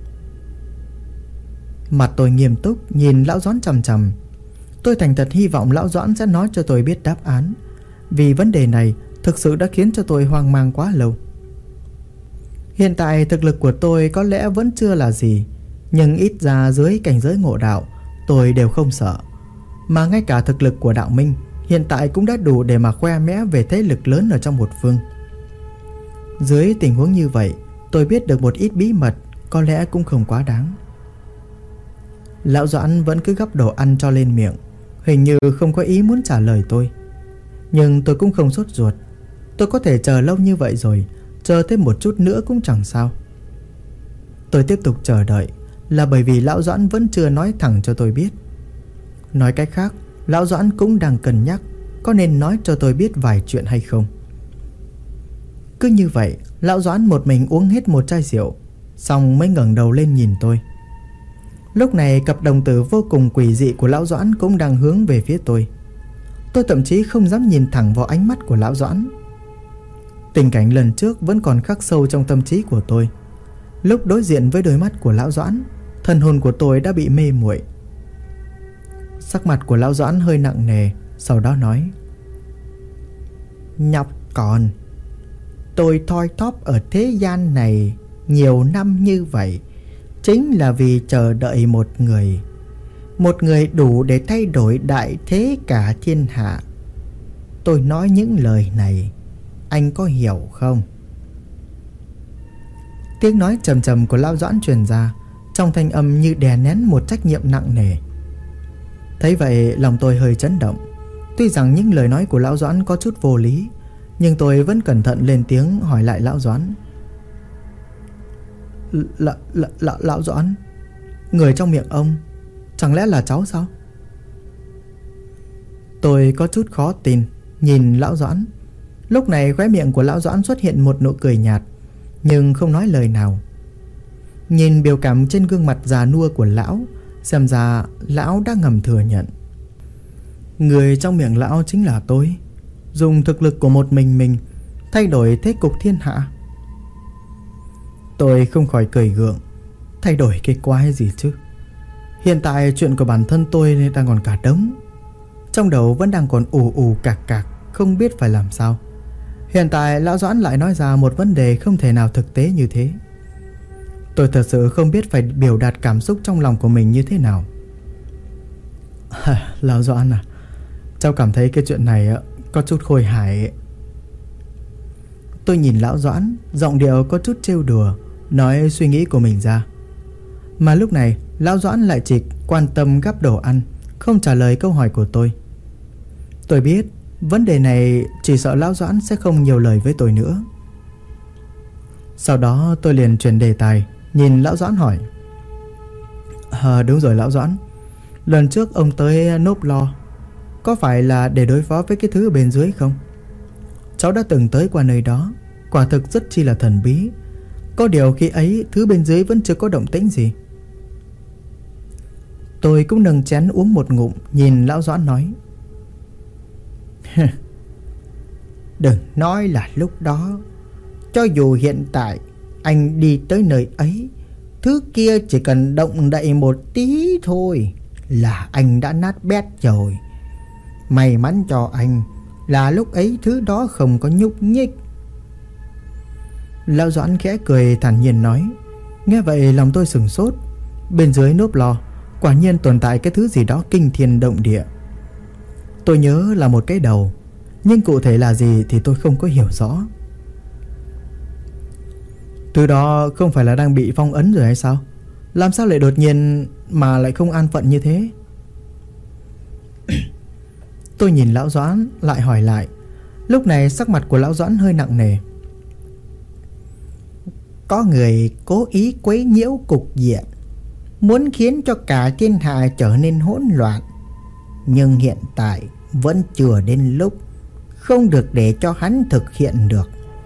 Mặt tôi nghiêm túc nhìn Lão Doãn chằm chằm. Tôi thành thật hy vọng Lão Doãn sẽ nói cho tôi biết đáp án, vì vấn đề này thực sự đã khiến cho tôi hoang mang quá lâu. Hiện tại thực lực của tôi có lẽ vẫn chưa là gì, nhưng ít ra dưới cảnh giới ngộ đạo tôi đều không sợ. Mà ngay cả thực lực của đạo minh hiện tại cũng đã đủ để mà khoe mẽ về thế lực lớn ở trong một phương. Dưới tình huống như vậy, tôi biết được một ít bí mật có lẽ cũng không quá đáng. Lão Doãn vẫn cứ gắp đồ ăn cho lên miệng, hình như không có ý muốn trả lời tôi. Nhưng tôi cũng không sốt ruột. Tôi có thể chờ lâu như vậy rồi, chờ thêm một chút nữa cũng chẳng sao. Tôi tiếp tục chờ đợi là bởi vì Lão Doãn vẫn chưa nói thẳng cho tôi biết. Nói cách khác, Lão Doãn cũng đang cân nhắc có nên nói cho tôi biết vài chuyện hay không. Cứ như vậy, Lão Doãn một mình uống hết một chai rượu, xong mới ngẩng đầu lên nhìn tôi. Lúc này cặp đồng tử vô cùng quỷ dị của Lão Doãn cũng đang hướng về phía tôi. Tôi thậm chí không dám nhìn thẳng vào ánh mắt của Lão Doãn. Tình cảnh lần trước vẫn còn khắc sâu trong tâm trí của tôi. Lúc đối diện với đôi mắt của Lão Doãn, thần hồn của tôi đã bị mê muội. Sắc mặt của Lão Doãn hơi nặng nề, sau đó nói: Nhóc con, tôi thoi thóp ở thế gian này nhiều năm như vậy chính là vì chờ đợi một người. Một người đủ để thay đổi đại thế cả thiên hạ. Tôi nói những lời này, anh có hiểu không? Tiếng nói trầm trầm của Lão Doãn truyền ra, trong thanh âm như đè nén một trách nhiệm nặng nề. Thấy vậy lòng tôi hơi chấn động. Tuy rằng những lời nói của Lão Doãn có chút vô lý, nhưng tôi vẫn cẩn thận lên tiếng hỏi lại Lão Doãn. Lão, lão, lão Doãn, người trong miệng ông chẳng lẽ là cháu sao? Tôi có chút khó tin nhìn Lão Doãn. Lúc này khóe miệng của Lão Doãn xuất hiện một nụ cười nhạt, nhưng không nói lời nào. Nhìn biểu cảm trên gương mặt già nua của lão, xem ra lão đã ngầm thừa nhận. Người trong miệng lão chính là tôi, dùng thực lực của một mình mình thay đổi thế cục thiên hạ. Tôi không khỏi cười gượng. Thay đổi cái quái gì chứ? Hiện tại chuyện của bản thân tôi đang còn cả đống, trong đầu vẫn đang còn ù ù cạc cạc, không biết phải làm sao. Hiện tại Lão Doãn lại nói ra một vấn đề không thể nào thực tế như thế. Tôi thật sự không biết phải biểu đạt cảm xúc trong lòng của mình như thế nào. Lão Doãn à, cháu cảm thấy cái chuyện này có chút khôi hài. Tôi nhìn Lão Doãn, giọng điệu có chút trêu đùa, nói suy nghĩ của mình ra. Mà lúc này Lão Doãn lại chỉ quan tâm gắp đồ ăn, không trả lời câu hỏi của tôi. Tôi biết vấn đề này chỉ sợ Lão Doãn sẽ không nhiều lời với tôi nữa. Sau đó tôi liền chuyển đề tài, nhìn Lão Doãn hỏi. À, đúng rồi Lão Doãn, lần trước ông tới Nốp Lo có phải là để đối phó với cái thứ bên dưới không? Cháu đã từng tới qua nơi đó, quả thực rất chi là thần bí. Có điều khi ấy thứ bên dưới vẫn chưa có động tĩnh gì. Tôi cũng nâng chén uống một ngụm, nhìn Lão Doãn nói. Đừng nói là lúc đó, cho dù hiện tại anh đi tới nơi ấy, thứ kia chỉ cần động đậy một tí thôi là anh đã nát bét rồi. May mắn cho anh là lúc ấy thứ đó không có nhúc nhích. Lão Doãn khẽ cười thản nhiên nói. Nghe vậy lòng tôi sửng sốt. Bên dưới Nốp Lo quả nhiên tồn tại cái thứ gì đó kinh thiên động địa. Tôi nhớ là một cái đầu, nhưng cụ thể là gì thì tôi không có hiểu rõ. Từ đó không phải là đang bị phong ấn rồi hay sao? Làm sao lại đột nhiên mà lại không an phận như thế? Tôi nhìn lão Doãn lại hỏi lại. Lúc này sắc mặt của lão Doãn hơi nặng nề. Có người cố ý quấy nhiễu cục diện, muốn khiến cho cả thiên hạ trở nên hỗn loạn. Nhưng hiện tại vẫn chưa đến lúc, không được để cho hắn thực hiện được.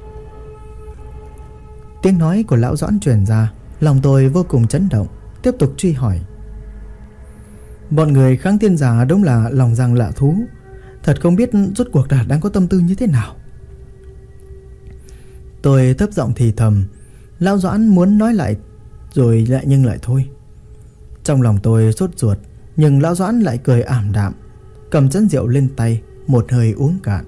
Tiếng nói của lão Doãn truyền ra, lòng tôi vô cùng chấn động. Tiếp tục truy hỏi. Bọn người kháng tiên giả đúng là lòng răng lạ thú. Thật không biết rốt cuộc là đang có tâm tư như thế nào. Tôi thấp giọng thì thầm. Lão Doãn muốn nói lại rồi lại nhưng lại thôi. Trong lòng tôi sốt ruột, nhưng lão Doãn lại cười ảm đạm, cầm chén rượu lên tay, một hơi uống cạn.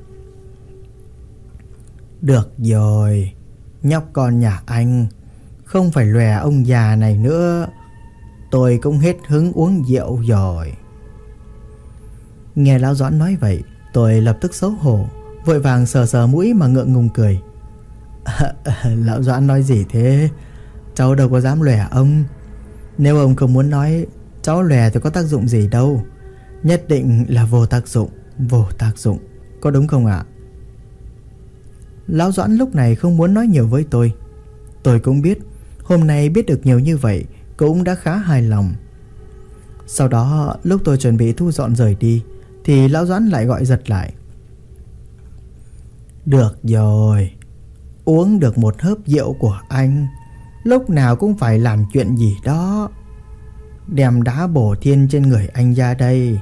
Được rồi, nhóc con nhà anh, không phải lòe ông già này nữa. Tôi cũng hết hứng uống rượu rồi. Nghe lão Doãn nói vậy, tôi lập tức xấu hổ, vội vàng sờ sờ mũi mà ngượng ngùng cười. À, à, lão Doãn nói gì thế? Cháu đâu có dám lòe ông. Nếu ông không muốn nói, cháu lòe thì có tác dụng gì đâu. Nhất định là vô tác dụng. Vô tác dụng, có đúng không ạ? Lão Doãn lúc này không muốn nói nhiều với tôi. Tôi cũng biết, hôm nay biết được nhiều như vậy cũng đã khá hài lòng. Sau đó lúc tôi chuẩn bị thu dọn rời đi thì lão Doãn lại gọi giật lại. Được rồi, uống được một hớp rượu của anh, lúc nào cũng phải làm chuyện gì đó. Đem đá bổ thiên trên người anh ra đây.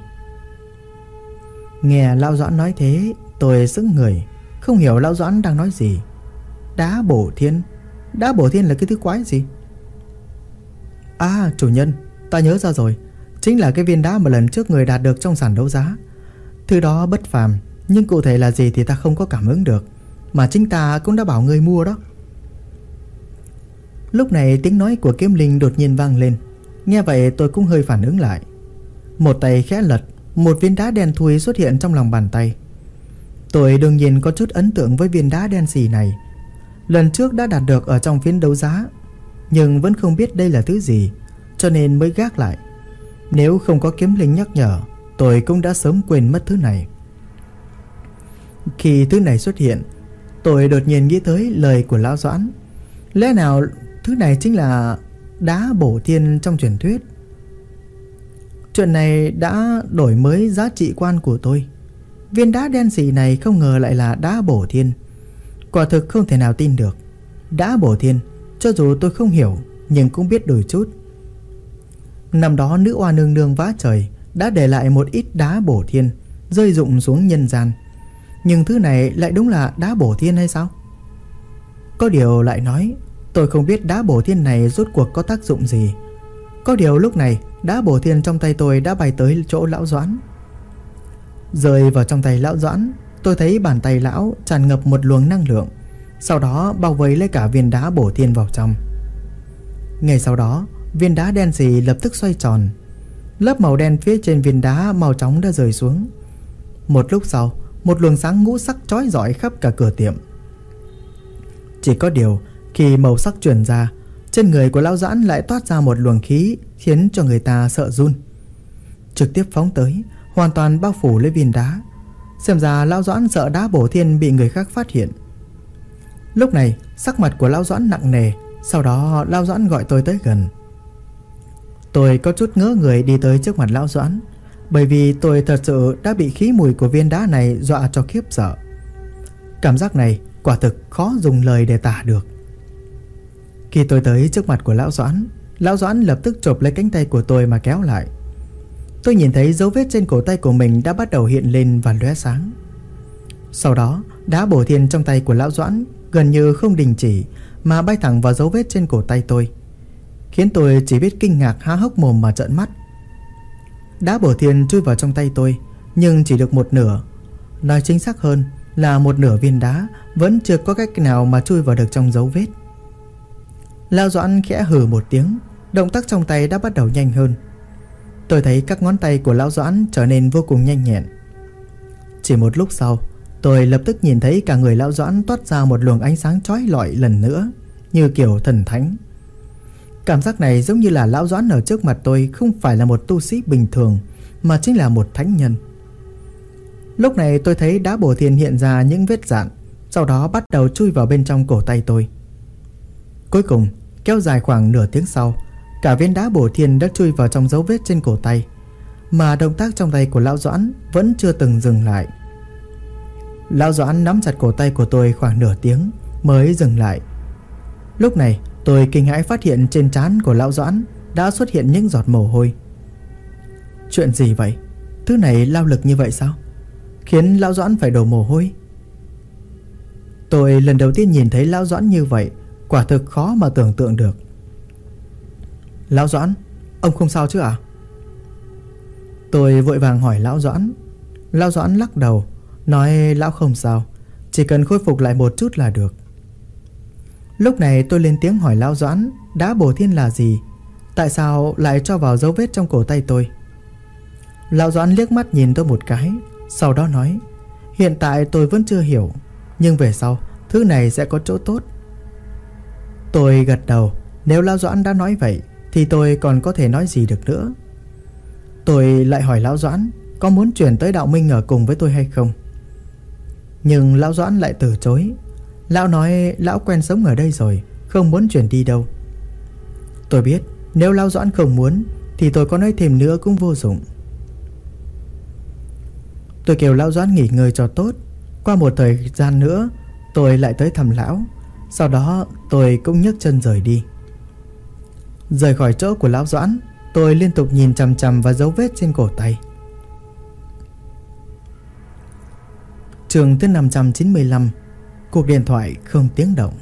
Nghe lão Doãn nói thế, tôi sững người, không hiểu lão Doãn đang nói gì. Đá bổ thiên? Đá bổ thiên là cái thứ quái gì? À, chủ nhân, ta nhớ ra rồi. Chính là cái viên đá mà lần trước người đạt được trong sàn đấu giá. Thứ đó bất phàm, nhưng cụ thể là gì thì ta không có cảm ứng được. Mà chính ta cũng đã bảo người mua đó. Lúc này tiếng nói của Kiếm Linh đột nhiên vang lên. Nghe vậy tôi cũng hơi phản ứng lại. Một tay khẽ lật, một viên đá đen thui xuất hiện trong lòng bàn tay. Tôi đương nhiên có chút ấn tượng với viên đá đen xì này. Lần trước đã đạt được ở trong phiên đấu giá, nhưng vẫn không biết đây là thứ gì, cho nên mới gác lại. Nếu không có Kiếm Linh nhắc nhở, tôi cũng đã sớm quên mất thứ này. Khi thứ này xuất hiện, tôi đột nhiên nghĩ tới lời của lão Doãn. Lẽ nào thứ này chính là đá bổ thiên trong truyền thuyết? Chuyện này đã đổi mới giá trị quan của tôi. Viên đá đen xì này không ngờ lại là đá bổ thiên. Quả thực không thể nào tin được. Đá bổ thiên, cho dù tôi không hiểu nhưng cũng biết đôi chút. Năm đó nữ oa nương nương vá trời đã để lại một ít đá bổ thiên rơi rụng xuống nhân gian. Nhưng thứ này lại đúng là đá bổ thiên hay sao? Có điều lại nói, tôi không biết đá bổ thiên này rốt cuộc có tác dụng gì. Có điều lúc này đá bổ thiên trong tay tôi đã bay tới chỗ lão Doãn. Rơi vào trong tay lão Doãn, tôi thấy bàn tay lão tràn ngập một luồng năng lượng, sau đó bao vây lấy cả viên đá bổ thiên vào trong. Ngay sau đó, viên đá đen xì lập tức xoay tròn. Lớp màu đen phía trên viên đá màu chóng đã rơi xuống. Một lúc sau, một luồng sáng ngũ sắc chói rọi khắp cả cửa tiệm. Chỉ có điều, khi màu sắc truyền ra, trên người của lão Doãn lại toát ra một luồng khí khiến cho người ta sợ run. Trực tiếp phóng tới, hoàn toàn bao phủ lấy viên đá. Xem ra lão Doãn sợ đá bổ thiên bị người khác phát hiện. Lúc này, sắc mặt của lão Doãn nặng nề. Sau đó lão Doãn gọi tôi tới gần. Tôi có chút ngỡ người đi tới trước mặt lão Doãn, bởi vì tôi thật sự đã bị khí mùi của viên đá này dọa cho khiếp sợ. Cảm giác này quả thực khó dùng lời để tả được. Khi tôi tới trước mặt của lão Doãn, lão Doãn lập tức chộp lấy cánh tay của tôi mà kéo lại. Tôi nhìn thấy dấu vết trên cổ tay của mình đã bắt đầu hiện lên và lóe sáng. Sau đó, đá bổ thiên trong tay của lão Doãn gần như không đình chỉ mà bay thẳng vào dấu vết trên cổ tay tôi, khiến tôi chỉ biết kinh ngạc há hốc mồm mà trợn mắt. Đá bổ thiên chui vào trong tay tôi, nhưng chỉ được một nửa. Nói chính xác hơn là một nửa viên đá vẫn chưa có cách nào mà chui vào được trong dấu vết. Lão Doãn khẽ hừ một tiếng, động tác trong tay đã bắt đầu nhanh hơn. Tôi thấy các ngón tay của lão Doãn trở nên vô cùng nhanh nhẹn. Chỉ một lúc sau, Tôi lập tức nhìn thấy cả người lão Doãn toát ra một luồng ánh sáng chói lọi lần nữa, như kiểu thần thánh. Cảm giác này giống như là lão Doãn ở trước mặt tôi không phải là một tu sĩ bình thường, mà chính là một thánh nhân. Lúc này tôi thấy đá bổ thiên hiện ra những vết dạn, sau đó bắt đầu chui vào bên trong cổ tay tôi. Cuối cùng, kéo dài khoảng nửa tiếng sau, cả viên đá bổ thiên đã chui vào trong dấu vết trên cổ tay, mà động tác trong tay của lão Doãn vẫn chưa từng dừng lại. Lão Doãn nắm chặt cổ tay của tôi khoảng nửa tiếng mới dừng lại. Lúc này tôi kinh hãi phát hiện trên trán của lão Doãn đã xuất hiện những giọt mồ hôi. Chuyện gì vậy? Thứ này lao lực như vậy sao? Khiến lão Doãn phải đổ mồ hôi. Tôi lần đầu tiên nhìn thấy lão Doãn như vậy, quả thực khó mà tưởng tượng được. Lão Doãn, ông không sao chứ ạ? Tôi vội vàng hỏi lão Doãn. Lão Doãn lắc đầu, nói lão không sao, chỉ cần khôi phục lại một chút là được. Lúc này tôi lên tiếng hỏi lão Doãn đá bổ thiên là gì, tại sao lại cho vào dấu vết trong cổ tay tôi. Lão Doãn liếc mắt nhìn tôi một cái, sau đó nói: hiện tại tôi vẫn chưa hiểu, nhưng về sau thứ này sẽ có chỗ tốt. Tôi gật đầu, nếu lão Doãn đã nói vậy thì tôi còn có thể nói gì được nữa. Tôi lại hỏi lão Doãn có muốn chuyển tới Đạo Minh ở cùng với tôi hay không. Nhưng lão Doãn lại từ chối. Lão nói lão quen sống ở đây rồi, không muốn chuyển đi đâu. Tôi biết nếu lão Doãn không muốn thì tôi có nói thêm nữa cũng vô dụng. Tôi kêu lão Doãn nghỉ ngơi cho tốt. Qua một thời gian nữa tôi lại tới thăm lão. Sau đó tôi cũng nhấc chân rời đi. Rời khỏi chỗ của lão Doãn, tôi liên tục nhìn chằm chằm vào dấu vết trên cổ tay. Chương thứ năm trăm chín mươi lăm. Cuộc điện thoại không tiếng động.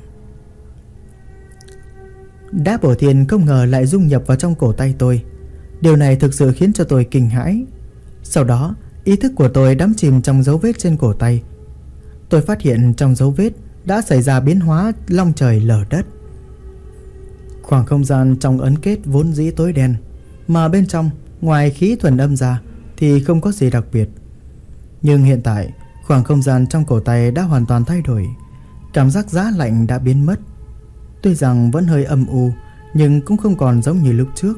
Đá bổ thiên không ngờ lại dung nhập vào trong cổ tay tôi. Điều này thực sự khiến cho tôi kinh hãi. Sau đó ý thức của tôi đắm chìm trong dấu vết trên cổ tay. Tôi phát hiện trong dấu vết đã xảy ra biến hóa long trời lở đất. Khoảng không gian trong ấn kết vốn dĩ tối đen, mà bên trong ngoài khí thuần âm ra thì không có gì đặc biệt. Nhưng hiện tại khoảng không gian trong cổ tay đã hoàn toàn thay đổi. Cảm giác giá lạnh đã biến mất. Tuy rằng vẫn hơi âm u, nhưng cũng không còn giống như lúc trước.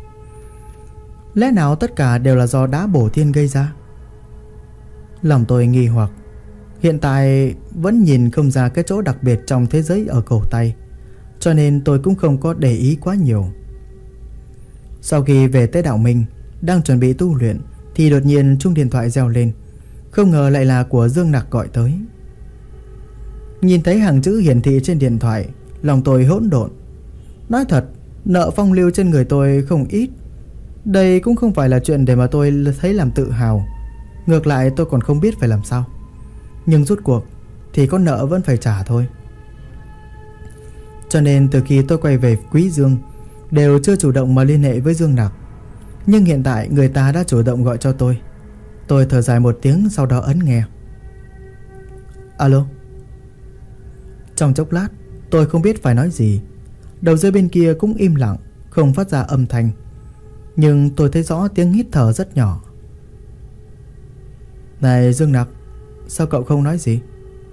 Lẽ nào tất cả đều là do đá bổ thiên gây ra? Lòng tôi nghi hoặc. Hiện tại vẫn nhìn không ra cái chỗ đặc biệt trong thế giới ở cổ tay, cho nên tôi cũng không có để ý quá nhiều. Sau khi về tới Đạo Minh, đang chuẩn bị tu luyện thì đột nhiên chuông điện thoại reo lên. Không ngờ lại là của Dương Nặc gọi tới. Nhìn thấy hàng chữ hiển thị trên điện thoại, lòng tôi hỗn độn. Nói thật, nợ phong lưu trên người tôi không ít. Đây cũng không phải là chuyện để mà tôi thấy làm tự hào. Ngược lại tôi còn không biết phải làm sao. Nhưng rút cuộc thì có nợ vẫn phải trả thôi. Cho nên từ khi tôi quay về Quý Dương, đều chưa chủ động mà liên hệ với Dương Nặc. Nhưng hiện tại người ta đã chủ động gọi cho tôi. Tôi thở dài một tiếng, sau đó ấn nghe. Alo. Trong chốc lát tôi không biết phải nói gì. Đầu dây bên kia cũng im lặng, không phát ra âm thanh. Nhưng tôi thấy rõ tiếng hít thở rất nhỏ. Này Dương Nặc, sao cậu không nói gì?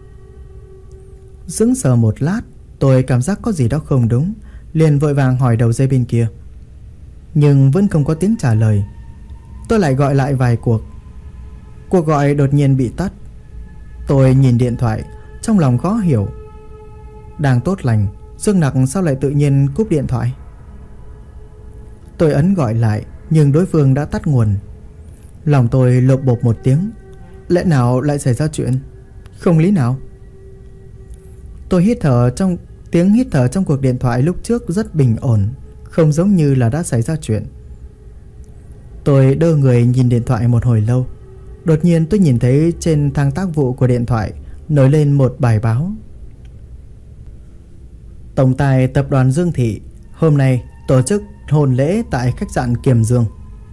Sững sờ một lát, tôi cảm giác có gì đó không đúng, liền vội vàng hỏi đầu dây bên kia. Nhưng vẫn không có tiếng trả lời. Tôi lại gọi lại vài cuộc. Cuộc gọi đột nhiên bị tắt. Tôi nhìn điện thoại, trong lòng khó hiểu. Đang tốt lành, Dương Nặc sao lại tự nhiên cúp điện thoại? Tôi ấn gọi lại, nhưng đối phương đã tắt nguồn. Lòng tôi lộp bộp một tiếng. Lẽ nào lại xảy ra chuyện? Không lý nào. Tôi hít thở trong tiếng hít thở trong cuộc điện thoại lúc trước rất bình ổn, không giống như là đã xảy ra chuyện. Tôi đơ người nhìn điện thoại một hồi lâu. Đột nhiên tôi nhìn thấy trên thang tác vụ của điện thoại nổi lên một bài báo. Tổng tài tập đoàn Dương Thị hôm nay tổ chức hôn lễ tại khách sạn Kiềm Dương.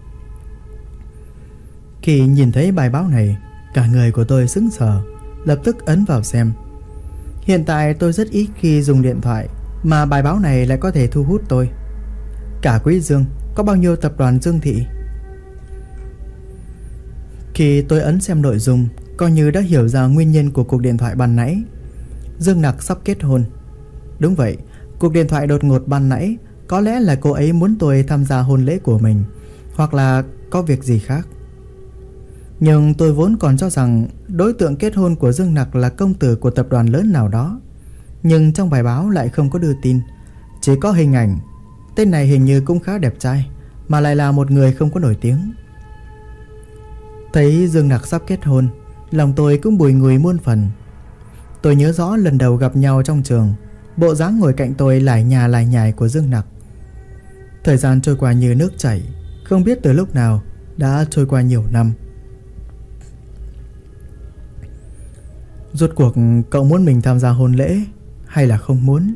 Khi nhìn thấy bài báo này, cả người của tôi sững sờ, lập tức ấn vào xem. Hiện tại tôi rất ít khi dùng điện thoại, mà bài báo này lại có thể thu hút tôi. Cả Quý Dương có bao nhiêu tập đoàn Dương Thị? Khi tôi ấn xem nội dung, coi như đã hiểu ra nguyên nhân của cuộc điện thoại ban nãy. Dương Nặc sắp kết hôn. Đúng vậy, cuộc điện thoại đột ngột ban nãy có lẽ là cô ấy muốn tôi tham gia hôn lễ của mình, hoặc là có việc gì khác. Nhưng tôi vốn còn cho rằng đối tượng kết hôn của Dương Nặc là công tử của tập đoàn lớn nào đó. Nhưng trong bài báo lại không có đưa tin, chỉ có hình ảnh. Tên này hình như cũng khá đẹp trai, mà lại là một người không có nổi tiếng. Thấy Dương Nặc sắp kết hôn, lòng tôi cũng bùi ngùi muôn phần. Tôi nhớ rõ lần đầu gặp nhau trong trường, bộ dáng ngồi cạnh tôi lải nhà lải nhải của Dương Nặc. Thời gian trôi qua như nước chảy, không biết từ lúc nào đã trôi qua nhiều năm. Rốt cuộc cậu muốn mình tham gia hôn lễ hay là không muốn?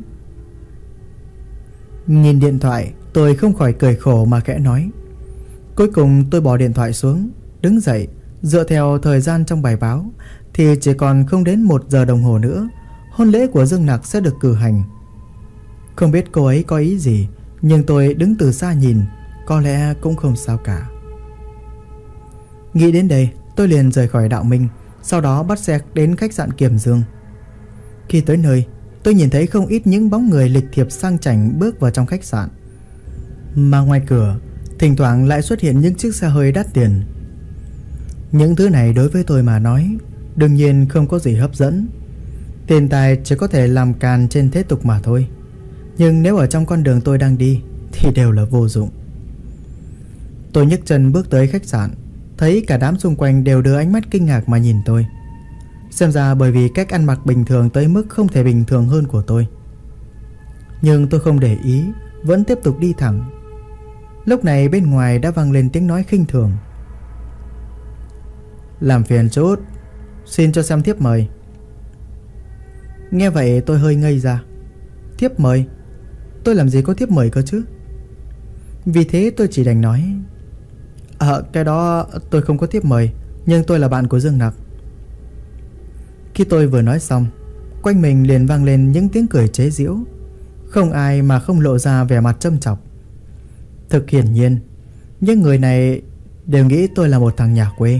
Nhìn điện thoại, tôi không khỏi cười khổ mà khẽ nói. Cuối cùng tôi bỏ điện thoại xuống, đứng dậy. Dựa theo thời gian trong bài báo thì chỉ còn không đến một giờ đồng hồ nữa, hôn lễ của Dương Nặc sẽ được cử hành. Không biết cô ấy có ý gì, nhưng tôi đứng từ xa nhìn, có lẽ cũng không sao cả. Nghĩ đến đây, tôi liền rời khỏi Đạo Minh, sau đó bắt xe đến khách sạn Kiểm Dương. Khi tới nơi, tôi nhìn thấy không ít những bóng người lịch thiệp sang chảnh bước vào trong khách sạn. Mà ngoài cửa, thỉnh thoảng lại xuất hiện những chiếc xe hơi đắt tiền. Những thứ này đối với tôi mà nói, đương nhiên không có gì hấp dẫn. Tiền tài chỉ có thể làm càn trên thế tục mà thôi. Nhưng nếu ở trong con đường tôi đang đi thì đều là vô dụng. Tôi nhấc chân bước tới khách sạn, thấy cả đám xung quanh đều đưa ánh mắt kinh ngạc mà nhìn tôi. Xem ra bởi vì cách ăn mặc bình thường tới mức không thể bình thường hơn của tôi. Nhưng tôi không để ý, vẫn tiếp tục đi thẳng. Lúc này bên ngoài đã vang lên tiếng nói khinh thường. Làm phiền chút, xin cho xem thiếp mời. Nghe vậy tôi hơi ngây ra. Thiếp mời? Tôi làm gì có thiếp mời cơ chứ? Vì thế tôi chỉ đành nói, À cái đó tôi không có thiếp mời, nhưng tôi là bạn của Dương Nặc. Khi tôi vừa nói xong, quanh mình liền vang lên những tiếng cười chế giễu. Không ai mà không lộ ra vẻ mặt châm chọc. Thực hiển nhiên, những người này đều nghĩ tôi là một thằng nhà quê.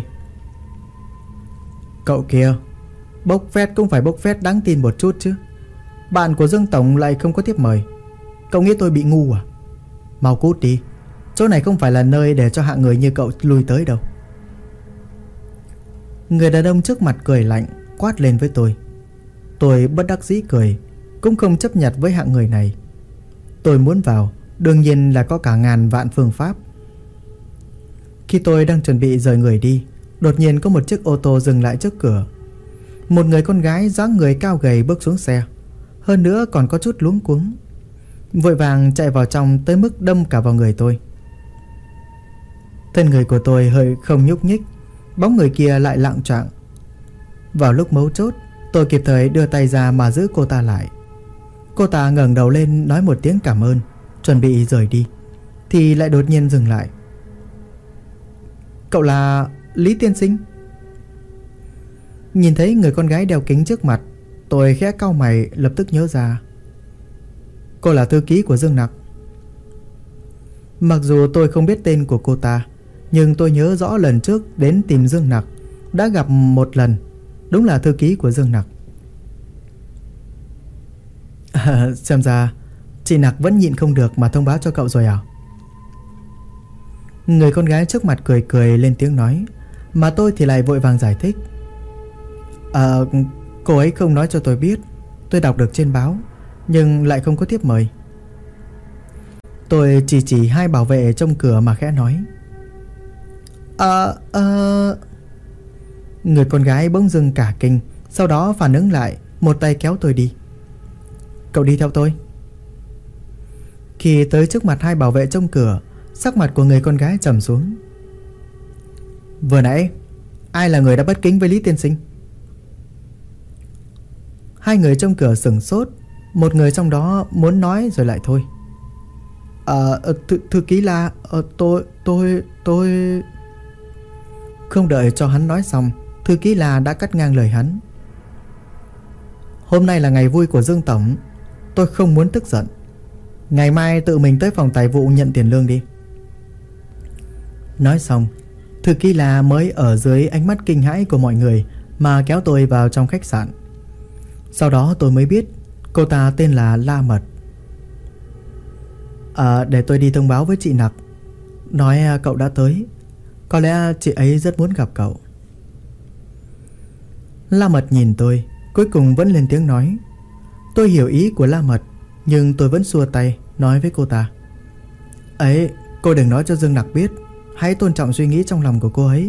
Cậu kia, bốc phét cũng phải bốc phét đáng tin một chút chứ. Bạn của Dương Tổng lại không có thiếp mời. Cậu nghĩ tôi bị ngu à? Mau cút đi, chỗ này không phải là nơi để cho hạng người như cậu lui tới đâu. Người đàn ông trước mặt cười lạnh, quát lên với tôi. Tôi bất đắc dĩ cười, cũng không chấp nhặt với hạng người này. Tôi muốn vào, đương nhiên là có cả ngàn vạn phương pháp. Khi tôi đang chuẩn bị rời người đi, đột nhiên có một chiếc ô tô dừng lại trước cửa. Một người con gái dáng người cao gầy bước xuống xe, hơn nữa còn có chút luống cuống, vội vàng chạy vào trong tới mức đâm cả vào người tôi. Thân người của tôi hơi không nhúc nhích, bóng người kia lại lạng choạng. Vào lúc mấu chốt, tôi kịp thời đưa tay ra mà giữ cô ta lại. Cô ta ngẩng đầu lên nói một tiếng cảm ơn, chuẩn bị rời đi, thì lại đột nhiên dừng lại. Cậu là Lý Tiên Sinh? Nhìn thấy người con gái đeo kính trước mặt, tôi khẽ cau mày, lập tức nhớ ra. Cô là thư ký của Dương Nặc. Mặc dù tôi không biết tên của cô ta, nhưng tôi nhớ rõ lần trước đến tìm Dương Nặc đã gặp một lần, đúng là thư ký của Dương Nặc. À, xem ra chị Nặc vẫn nhịn không được mà thông báo cho cậu rồi à? Người con gái trước mặt cười cười lên tiếng nói, mà tôi thì lại vội vàng giải thích. À, cô ấy không nói cho tôi biết, tôi đọc được trên báo, nhưng lại không có thiếp mời. Tôi chỉ chỉ hai bảo vệ trong cửa mà khẽ nói. À, à... Người con gái bỗng dưng cả kinh, sau đó phản ứng lại, một tay kéo tôi đi. Cậu đi theo tôi. Khi tới trước mặt hai bảo vệ trong cửa, sắc mặt của người con gái trầm xuống. Vừa nãy ai là người đã bất kính với Lý Tiên Sinh? Hai người trong cửa sửng sốt, một người trong đó muốn nói rồi lại thôi. Ờ, à, thư, thư ký là à, tôi, tôi, tôi... Không đợi cho hắn nói xong, thư ký là đã cắt ngang lời hắn. Hôm nay là ngày vui của Dương Tổng, tôi không muốn tức giận. Ngày mai tự mình tới phòng tài vụ nhận tiền lương đi. Nói xong, thư ký là mới ở dưới ánh mắt kinh hãi của mọi người mà kéo tôi vào trong khách sạn. Sau đó tôi mới biết cô ta tên là La Mật. À, để tôi đi thông báo với chị Nặc, nói cậu đã tới. Có lẽ chị ấy rất muốn gặp cậu. La Mật nhìn tôi, cuối cùng vẫn lên tiếng nói. Tôi hiểu ý của La Mật, nhưng tôi vẫn xua tay nói với cô ta: Ấy, cô đừng nói cho Dương Nặc biết. Hãy tôn trọng suy nghĩ trong lòng của cô ấy.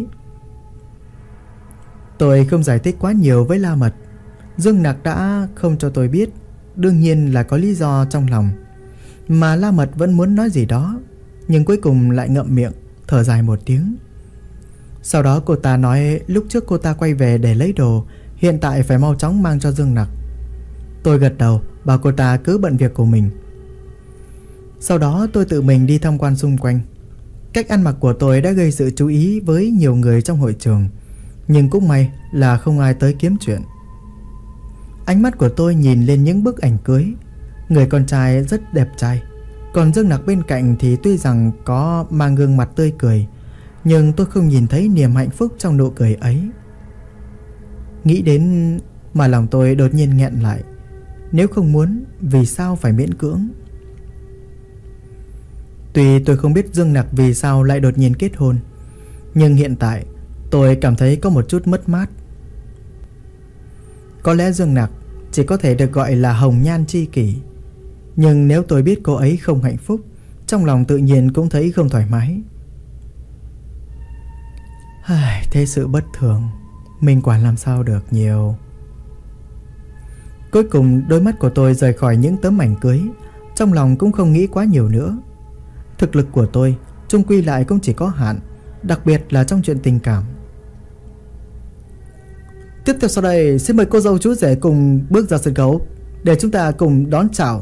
Tôi không giải thích quá nhiều với La Mật. Dương Nặc đã không cho tôi biết, đương nhiên là có lý do trong lòng. Mà La Mật vẫn muốn nói gì đó, nhưng cuối cùng lại ngậm miệng, thở dài một tiếng. Sau đó cô ta nói lúc trước cô ta quay về để lấy đồ, hiện tại phải mau chóng mang cho Dương Nặc. Tôi gật đầu, bảo cô ta cứ bận việc của mình. Sau đó tôi tự mình đi tham quan xung quanh. Cách ăn mặc của tôi đã gây sự chú ý với nhiều người trong hội trường, nhưng cũng may là không ai tới kiếm chuyện. Ánh mắt của tôi nhìn lên những bức ảnh cưới. Người con trai rất đẹp trai, còn Dương Nặc bên cạnh thì tuy rằng có mang gương mặt tươi cười, nhưng tôi không nhìn thấy niềm hạnh phúc trong nụ cười ấy. Nghĩ đến mà lòng tôi đột nhiên nghẹn lại. Nếu không muốn, vì sao phải miễn cưỡng? Tuy tôi không biết Dương Nặc vì sao lại đột nhiên kết hôn, nhưng hiện tại tôi cảm thấy có một chút mất mát. Có lẽ Dương Nặc chỉ có thể được gọi là hồng nhan tri kỷ, nhưng nếu tôi biết cô ấy không hạnh phúc, trong lòng tự nhiên cũng thấy không thoải mái. Thế sự bất thường, mình quản làm sao được nhiều. Cuối cùng đôi mắt của tôi rời khỏi những tấm ảnh cưới, trong lòng cũng không nghĩ quá nhiều nữa. Thực lực của tôi chung quy lại cũng chỉ có hạn, đặc biệt là trong chuyện tình cảm. Tiếp theo sau đây, xin mời cô dâu chú rể cùng bước ra sân khấu để chúng ta cùng đón chào.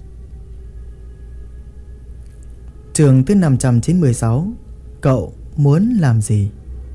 Chương thứ năm trăm chín mươi sáu. Cậu muốn làm gì?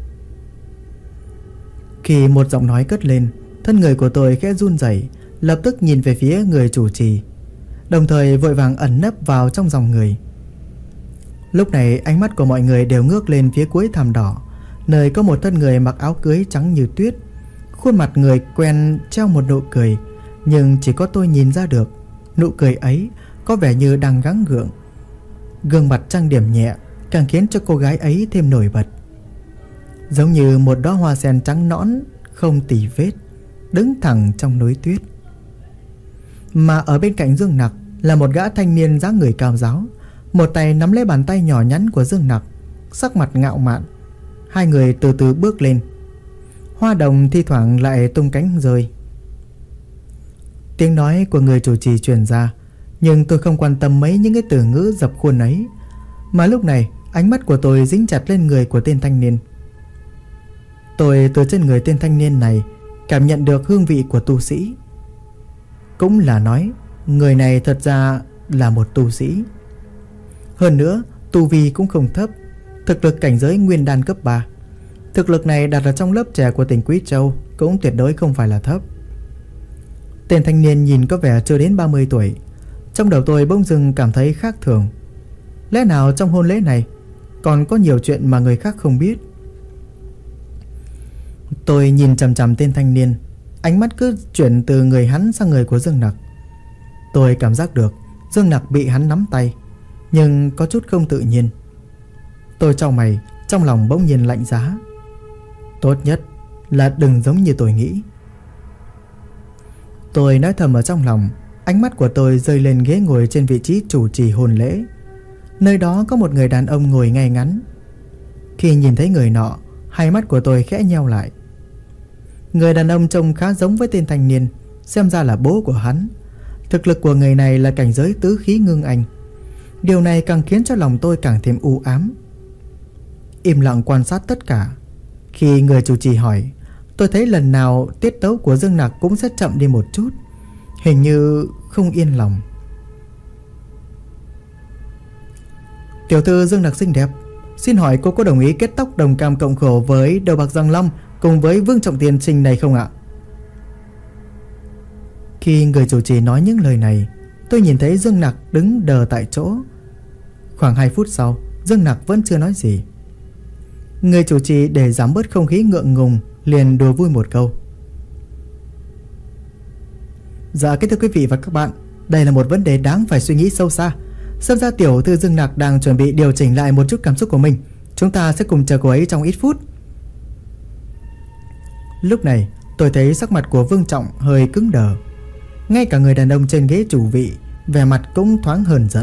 Khi một giọng nói cất lên, thân người của tôi khẽ run rẩy, lập tức nhìn về phía người chủ trì, đồng thời vội vàng ẩn nấp vào trong dòng người. Lúc này ánh mắt của mọi người đều ngước lên phía cuối thảm đỏ, nơi có một thân người mặc áo cưới trắng như tuyết. Khuôn mặt người quen treo một nụ cười, nhưng chỉ có tôi nhìn ra được nụ cười ấy có vẻ như đang gắng gượng. Gương mặt trang điểm nhẹ càng khiến cho cô gái ấy thêm nổi bật, giống như một đóa hoa sen trắng nõn không tì vết, đứng thẳng trong núi tuyết. Mà ở bên cạnh Dương Nặc là một gã thanh niên dáng người cao ráo, một tay nắm lấy bàn tay nhỏ nhắn của Dương Nặc, sắc mặt ngạo mạn. Hai người từ từ bước lên. Hoa đồng thi thoảng lại tung cánh rơi. Tiếng nói của người chủ trì truyền ra, nhưng tôi không quan tâm mấy những cái từ ngữ dập khuôn ấy, mà lúc này ánh mắt của tôi dính chặt lên người của tên thanh niên. Tôi từ trên người tên thanh niên này cảm nhận được hương vị của tu sĩ. Cũng là nói người này thật ra là một tu sĩ. Hơn nữa tu vi cũng không thấp, thực lực cảnh giới nguyên đan cấp ba. Thực lực này đặt ở trong lớp trẻ của tỉnh Quý Châu cũng tuyệt đối không phải là thấp. Tên thanh niên nhìn có vẻ chưa đến ba mươi tuổi. Trong đầu tôi bỗng dưng cảm thấy khác thường. Lẽ nào trong hôn lễ này còn có nhiều chuyện mà người khác không biết? Tôi nhìn chằm chằm tên thanh niên, ánh mắt cứ chuyển từ người hắn sang người của Dương Nặc. Tôi cảm giác được Dương Nặc bị hắn nắm tay, nhưng có chút không tự nhiên. Tôi chau mày, trong lòng bỗng nhiên lạnh giá. Tốt nhất là đừng giống như tôi nghĩ. Tôi nói thầm ở trong lòng. Ánh mắt của tôi rơi lên ghế ngồi trên vị trí chủ trì hôn lễ. Nơi đó có một người đàn ông ngồi ngay ngắn. Khi nhìn thấy người nọ, hai mắt của tôi khẽ nheo lại. Người đàn ông trông khá giống với tên thanh niên, xem ra là bố của hắn. Thực lực của người này là cảnh giới tứ khí ngưng anh. Điều này càng khiến cho lòng tôi càng thêm u ám. Im lặng quan sát tất cả. Khi người chủ trì hỏi, tôi thấy lần nào tiết tấu của Dương Nặc cũng rất chậm đi một chút, hình như không yên lòng. Tiểu thư Dương Nặc xinh đẹp, xin hỏi cô có đồng ý kết tóc đồng cam cộng khổ với Đầu Bạc Răng Long cùng với Vương Trọng Tiên Sinh này không ạ? Khi người chủ trì nói những lời này, tôi nhìn thấy Dương Nặc đứng đờ tại chỗ. Khoảng hai phút sau, Dương Nặc vẫn chưa nói gì. Người chủ trì để giảm bớt không khí ngượng ngùng liền đùa vui một câu. Dạ kính thưa quý vị và các bạn, đây là một vấn đề đáng phải suy nghĩ sâu xa. Xem ra tiểu thư Dương Nặc đang chuẩn bị điều chỉnh lại một chút cảm xúc của mình. Chúng ta sẽ cùng chờ cô ấy trong ít phút. Lúc này tôi thấy sắc mặt của Vương Trọng hơi cứng đờ. Ngay cả người đàn ông trên ghế chủ vị vẻ mặt cũng thoáng hờn giận.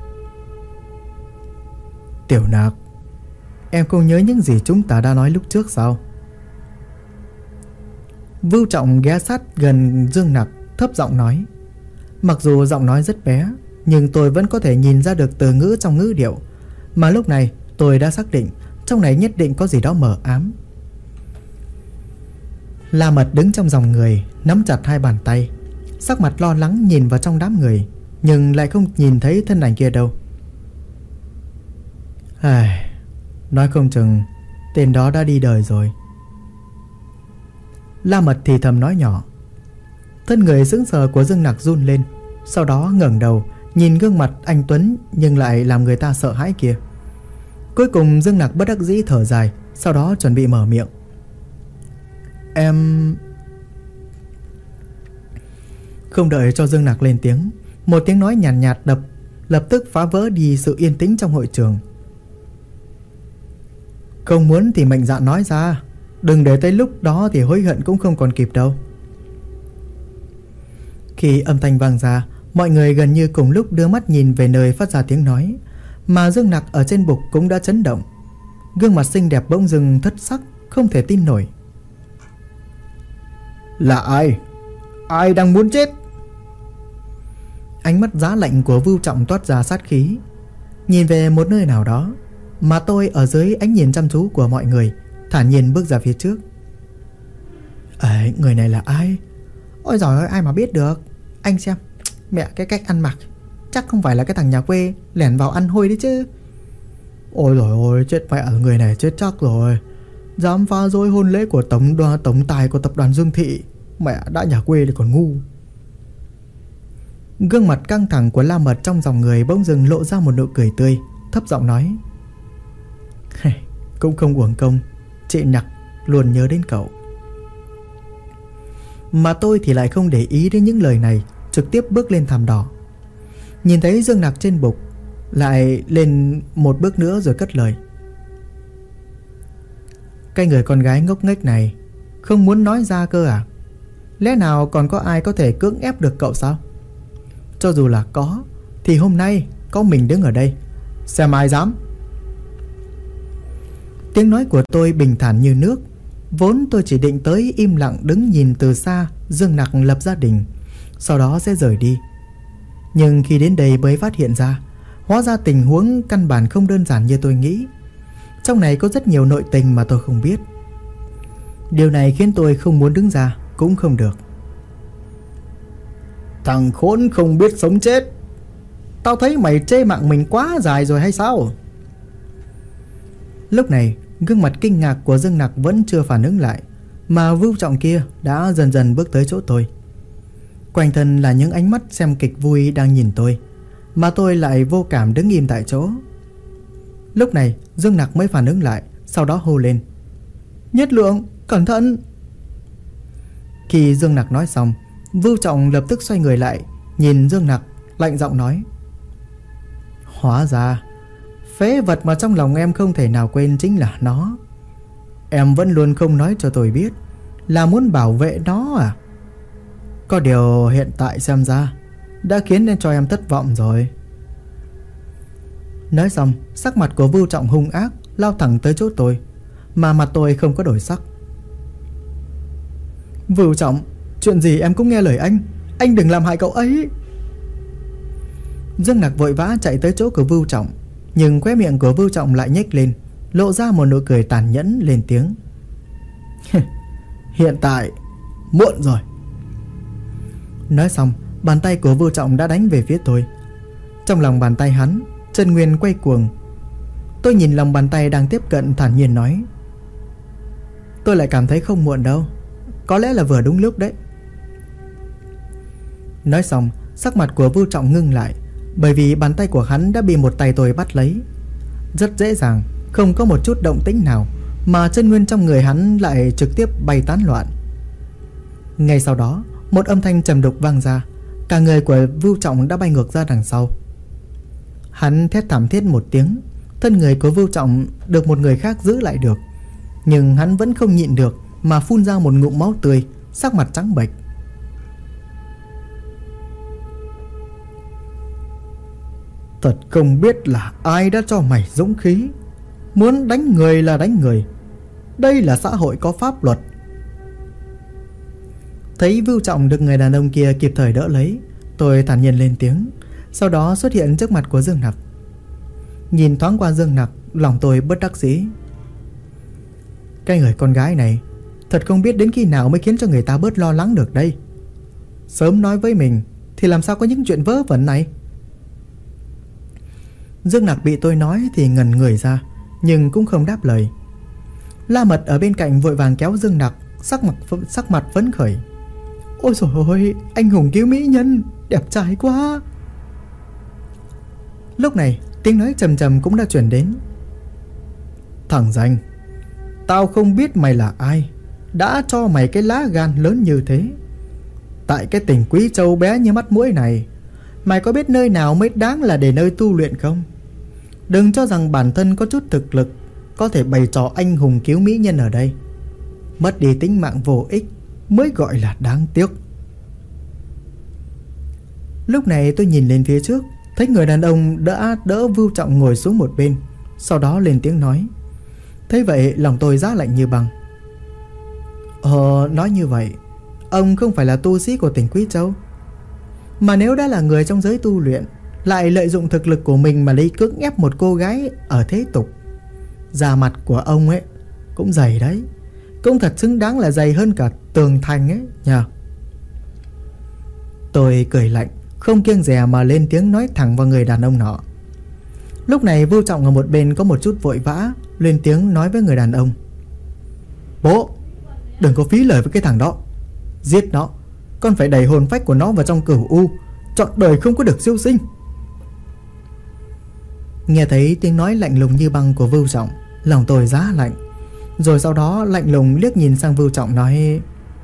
Tiểu Nặc, em không nhớ những gì chúng ta đã nói lúc trước sao? Vưu Trọng ghé sát gần Dương Nặc, thấp giọng nói. Mặc dù giọng nói rất bé, nhưng tôi vẫn có thể nhìn ra được từ ngữ trong ngữ điệu. Mà lúc này tôi đã xác định trong này nhất định có gì đó mờ ám. La Mật đứng trong dòng người, nắm chặt hai bàn tay, sắc mặt lo lắng nhìn vào trong đám người, nhưng lại không nhìn thấy thân ảnh kia đâu. Ai, nói không chừng tên đó đã đi đời rồi. La Mật thì thầm nói nhỏ. Thân người sững sờ của Dương Nặc run lên, sau đó ngẩng đầu nhìn gương mặt anh tuấn nhưng lại làm người ta sợ hãi kia. Cuối cùng Dương Nặc bất đắc dĩ thở dài, sau đó chuẩn bị mở miệng. Em... Không đợi cho Dương Nặc lên tiếng, một tiếng nói nhàn nhạt, nhạt đập lập tức phá vỡ đi sự yên tĩnh trong hội trường. Không muốn thì mạnh dạn nói ra, đừng để tới lúc đó thì hối hận cũng không còn kịp đâu. Khi âm thanh vang ra, mọi người gần như cùng lúc đưa mắt nhìn về nơi phát ra tiếng nói, mà Dương Nặc ở trên bục cũng đã chấn động. Gương mặt xinh đẹp bỗng dưng thất sắc, không thể tin nổi. Là ai? Ai đang muốn chết? Ánh mắt giá lạnh của Vưu Trọng toát ra sát khí, nhìn về một nơi nào đó, mà tôi ở dưới ánh nhìn chăm chú của mọi người thản nhiên bước ra phía trước. Ấy, người này là ai? Ôi giời ơi, ai mà biết được. Anh xem, mẹ cái cách ăn mặc chắc không phải là cái thằng nhà quê lẻn vào ăn hôi đấy chứ. Ôi giời ơi, chết mẹ, người này chết chắc rồi. Dám phá rối hôn lễ của tổng đoàn tổng tài của tập đoàn Dương Thị. Mẹ đã nhà quê thì còn ngu. Gương mặt căng thẳng của La Mật trong dòng người bỗng dưng lộ ra một nụ cười tươi, thấp giọng nói. Cũng không uổng công, chị Nặc luôn nhớ đến cậu. Mà tôi thì lại không để ý đến những lời này, trực tiếp bước lên thảm đỏ. Nhìn thấy Dương Nặc trên bục, lại lên một bước nữa rồi cất lời. Cái người con gái ngốc nghếch này không muốn nói ra cơ à? Lẽ nào còn có ai có thể cưỡng ép được cậu sao? Cho dù là có, thì hôm nay có mình đứng ở đây, xem ai dám. Tiếng nói của tôi bình thản như nước. Vốn tôi chỉ định tới im lặng đứng nhìn từ xa Dương Nặc lập gia đình, sau đó sẽ rời đi. Nhưng khi đến đây mới phát hiện ra, hóa ra tình huống căn bản không đơn giản như tôi nghĩ. Trong này có rất nhiều nội tình mà tôi không biết. Điều này khiến tôi không muốn đứng ra cũng không được. Thằng khốn không biết sống chết, tao thấy mày chê mạng mình quá dài rồi hay sao? Lúc này gương mặt kinh ngạc của Dương Nặc vẫn chưa phản ứng lại, mà Vưu Trọng kia đã dần dần bước tới chỗ tôi. Quanh thân là những ánh mắt xem kịch vui đang nhìn tôi, mà tôi lại vô cảm đứng im tại chỗ. Lúc này Dương Nặc mới phản ứng lại, sau đó hô lên. Nhất Lượng, cẩn thận! Khi Dương Nặc nói xong, Vưu Trọng lập tức xoay người lại, nhìn Dương Nặc, lạnh giọng nói. Hóa ra phế vật mà trong lòng em không thể nào quên chính là nó. Em vẫn luôn không nói cho tôi biết, là muốn bảo vệ nó à? Có điều hiện tại xem ra đã khiến nên cho em thất vọng rồi. Nói xong, sắc mặt của Vưu Trọng hung ác, lao thẳng tới chỗ tôi, mà mặt tôi không có đổi sắc. Vưu Trọng, chuyện gì em cũng nghe lời anh, anh đừng làm hại cậu ấy. Dương Nặc vội vã chạy tới chỗ của Vưu Trọng, nhưng khóe miệng của Vưu Trọng lại nhếch lên, lộ ra một nụ cười tàn nhẫn, lên tiếng. Hiện tại muộn rồi. Nói xong, bàn tay của Vưu Trọng đã đánh về phía tôi. Trong lòng bàn tay hắn, chân nguyên quay cuồng. Tôi nhìn lòng bàn tay đang tiếp cận, thản nhiên nói. Tôi lại cảm thấy không muộn đâu, có lẽ là vừa đúng lúc đấy. Nói xong, sắc mặt của Vưu Trọng ngưng lại, bởi vì bàn tay của hắn đã bị một tay tôi bắt lấy. Rất dễ dàng, không có một chút động tĩnh nào, mà chân nguyên trong người hắn lại trực tiếp bay tán loạn. Ngay sau đó, một âm thanh trầm đục vang ra. Cả người của Vưu Trọng đã bay ngược ra đằng sau. Hắn thét thảm thiết một tiếng. Thân người của Vưu Trọng được một người khác giữ lại được, nhưng hắn vẫn không nhịn được mà phun ra một ngụm máu tươi, sắc mặt trắng bệch. Thật không biết là ai đã cho mày dũng khí. Muốn đánh người là đánh người. Đây là xã hội có pháp luật. Thấy Vưu Trọng được người đàn ông kia kịp thời đỡ lấy, tôi thản nhiên lên tiếng. Sau đó xuất hiện trước mặt của Dương Nặc. Nhìn thoáng qua Dương Nặc, lòng tôi bất đắc dĩ. Cái người con gái này thật không biết đến khi nào mới khiến cho người ta bớt lo lắng được đây. Sớm nói với mình thì làm sao có những chuyện vớ vẩn này. Dương Nặc bị tôi nói thì ngẩn người ra, nhưng cũng không đáp lời. La Mật ở bên cạnh vội vàng kéo Dương Nặc, sắc mặt sắc mặt phấn khởi. Ôi trời ơi, anh hùng cứu mỹ nhân, đẹp trai quá. Lúc này tiếng nói trầm trầm cũng đã truyền đến. Thằng danh, tao không biết mày là ai, đã cho mày cái lá gan lớn như thế. Tại cái tỉnh Quý Châu bé như mắt muỗi này, mày có biết nơi nào mới đáng là để nơi tu luyện không? Đừng cho rằng bản thân có chút thực lực có thể bày trò anh hùng cứu mỹ nhân ở đây. Mất đi tính mạng vô ích mới gọi là đáng tiếc. Lúc này tôi nhìn lên phía trước, thấy người đàn ông đã đỡ Vưu Trọng ngồi xuống một bên, sau đó lên tiếng nói. Thế vậy lòng tôi giá lạnh như băng. Ờ, nói như vậy, ông không phải là tu sĩ của tỉnh Quý Châu. Mà nếu đã là người trong giới tu luyện, lại lợi dụng thực lực của mình mà lấy cưỡng ép một cô gái ở thế tục, da mặt của ông ấy cũng dày đấy. Cũng thật xứng đáng là dày hơn cả tường thành ấy nhờ. Tôi cười lạnh, không kiêng dè mà lên tiếng nói thẳng vào người đàn ông nọ. Lúc này Vưu Trọng ở một bên có một chút vội vã, lên tiếng nói với người đàn ông. Bố, đừng có phí lời với cái thằng đó. Giết nó, con phải đẩy hồn phách của nó vào trong cửu u, trọn đời không có được siêu sinh. Nghe thấy tiếng nói lạnh lùng như băng của Vưu Trọng, lòng tôi giá lạnh. Rồi sau đó lạnh lùng liếc nhìn sang Vưu Trọng nói.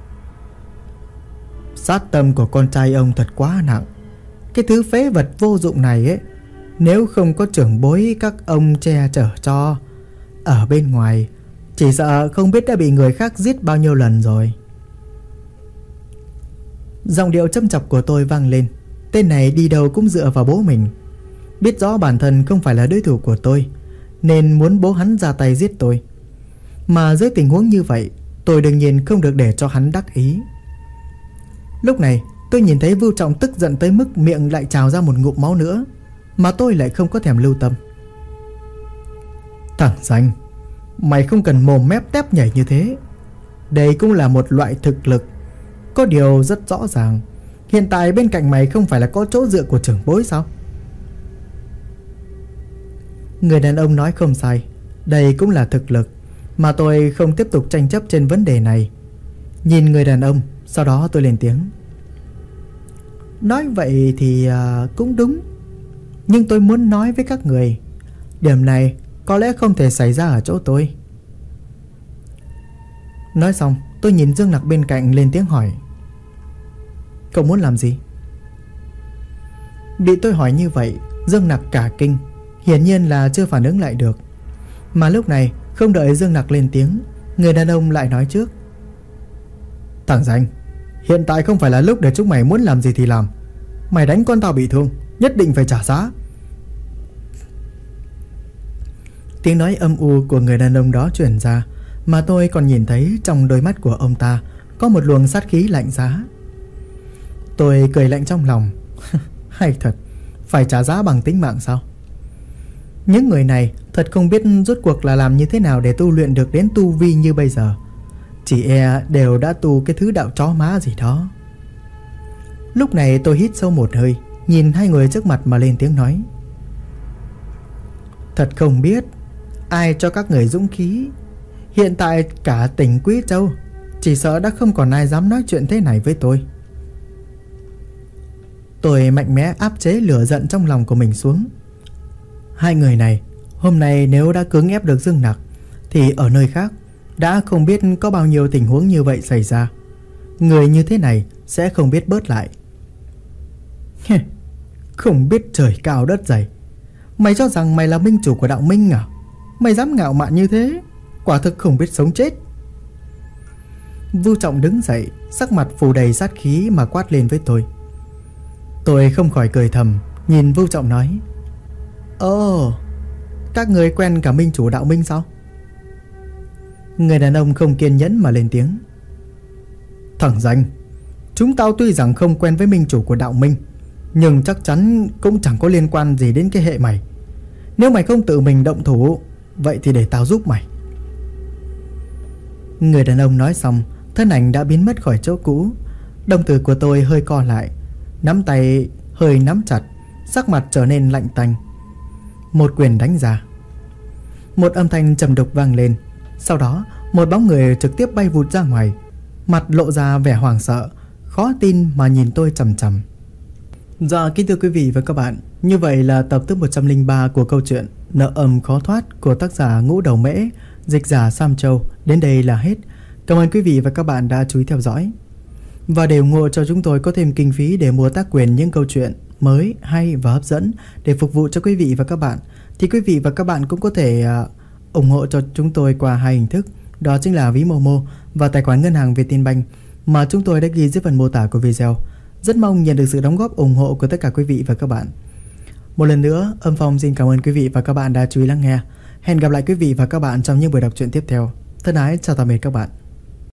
Sát tâm của con trai ông thật quá nặng. Cái thứ phế vật vô dụng này ấy, nếu không có trưởng bối các ông che chở cho, ở bên ngoài chỉ sợ không biết đã bị người khác giết bao nhiêu lần rồi. Giọng điệu châm chọc của tôi vang lên. Tên này đi đâu cũng dựa vào bố mình. Biết rõ bản thân không phải là đối thủ của tôi, nên muốn bố hắn ra tay giết tôi. Mà dưới tình huống như vậy, tôi đương nhiên không được để cho hắn đắc ý. Lúc này tôi nhìn thấy Vưu Trọng tức giận tới mức miệng lại trào ra một ngụm máu nữa, mà tôi lại không có thèm lưu tâm. Thằng danh, mày không cần mồm mép tép nhảy như thế. Đây cũng là một loại thực lực. Có điều rất rõ ràng, hiện tại bên cạnh mày không phải là có chỗ dựa của trưởng bối sao? Người đàn ông nói không sai, đây cũng là thực lực. Mà tôi không tiếp tục tranh chấp trên vấn đề này. Nhìn người đàn ông, sau đó tôi lên tiếng. Nói vậy thì à, cũng đúng. Nhưng tôi muốn nói với các người, điểm này có lẽ không thể xảy ra ở chỗ tôi. Nói xong, tôi nhìn Dương Nặc bên cạnh lên tiếng hỏi. Cậu muốn làm gì? Bị tôi hỏi như vậy, Dương Nặc cả kinh, hiển nhiên là chưa phản ứng lại được. Mà lúc này không đợi Dương Nặc lên tiếng, người đàn ông lại nói trước. Thằng danh, hiện tại không phải là lúc để chúng mày muốn làm gì thì làm. Mày đánh con tao bị thương, nhất định phải trả giá. Tiếng nói âm u của người đàn ông đó truyền ra, mà tôi còn nhìn thấy trong đôi mắt của ông ta có một luồng sát khí lạnh giá. Tôi cười lạnh trong lòng. Hay thật, phải trả giá bằng tính mạng sao? Những người này thật không biết rốt cuộc là làm như thế nào để tu luyện được đến tu vi như bây giờ. Chỉ e đều đã tu cái thứ đạo chó má gì đó. Lúc này tôi hít sâu một hơi, nhìn hai người trước mặt mà lên tiếng nói. Thật không biết ai cho các người dũng khí. Hiện tại cả tỉnh Quý Châu chỉ sợ đã không còn ai dám nói chuyện thế này với tôi. Tôi mạnh mẽ áp chế lửa giận trong lòng của mình xuống. Hai người này hôm nay nếu đã cưỡng ép được Dương Nặc, thì ở nơi khác đã không biết có bao nhiêu tình huống như vậy xảy ra. Người như thế này sẽ không biết bớt lại. Không biết trời cao đất dày. Mày cho rằng mày là minh chủ của đạo minh à? Mày dám ngạo mạn như thế, quả thực không biết sống chết. Vưu Trọng đứng dậy, sắc mặt phủ đầy sát khí mà quát lên với tôi. Tôi không khỏi cười thầm, nhìn Vưu Trọng nói: Ồ, các người quen cả minh chủ đạo minh sao? Người đàn ông không kiên nhẫn mà lên tiếng: Thằng danh, chúng tao tuy rằng không quen với minh chủ của đạo minh, nhưng chắc chắn cũng chẳng có liên quan gì đến cái hệ mày. Nếu mày không tự mình động thủ, vậy thì để tao giúp mày. Người đàn ông nói xong, thân ảnh đã biến mất khỏi chỗ cũ. Đồng tử của tôi hơi co lại, nắm tay hơi nắm chặt, sắc mặt trở nên lạnh tanh. Một quyền đánh ra. Một âm thanh trầm đục vang lên. Sau đó một bóng người trực tiếp bay vụt ra ngoài, mặt lộ ra vẻ hoảng sợ, khó tin mà nhìn tôi chằm chằm. Dạ kính thưa quý vị và các bạn, như vậy là tập thứ một trăm lẻ ba của câu chuyện Nợ Âm Khó Thoát của tác giả Ngũ Đầu Mễ, dịch giả Sam Châu đến đây là hết. Cảm ơn quý vị và các bạn đã chú ý theo dõi. Và để ủng hộ cho chúng tôi có thêm kinh phí để mua tác quyền những câu chuyện mới, hay và hấp dẫn để phục vụ cho quý vị và các bạn, thì quý vị và các bạn cũng có thể uh, ủng hộ cho chúng tôi qua hai hình thức. Đó chính là ví Momo và tài khoản ngân hàng Vietinbank mà chúng tôi đã ghi dưới phần mô tả của video. Rất mong nhận được sự đóng góp ủng hộ của tất cả quý vị và các bạn. Một lần nữa, Âm Phong xin cảm ơn quý vị và các bạn đã chú ý lắng nghe. Hẹn gặp lại quý vị và các bạn trong những buổi đọc truyện tiếp theo. Thân ái chào tạm biệt các bạn.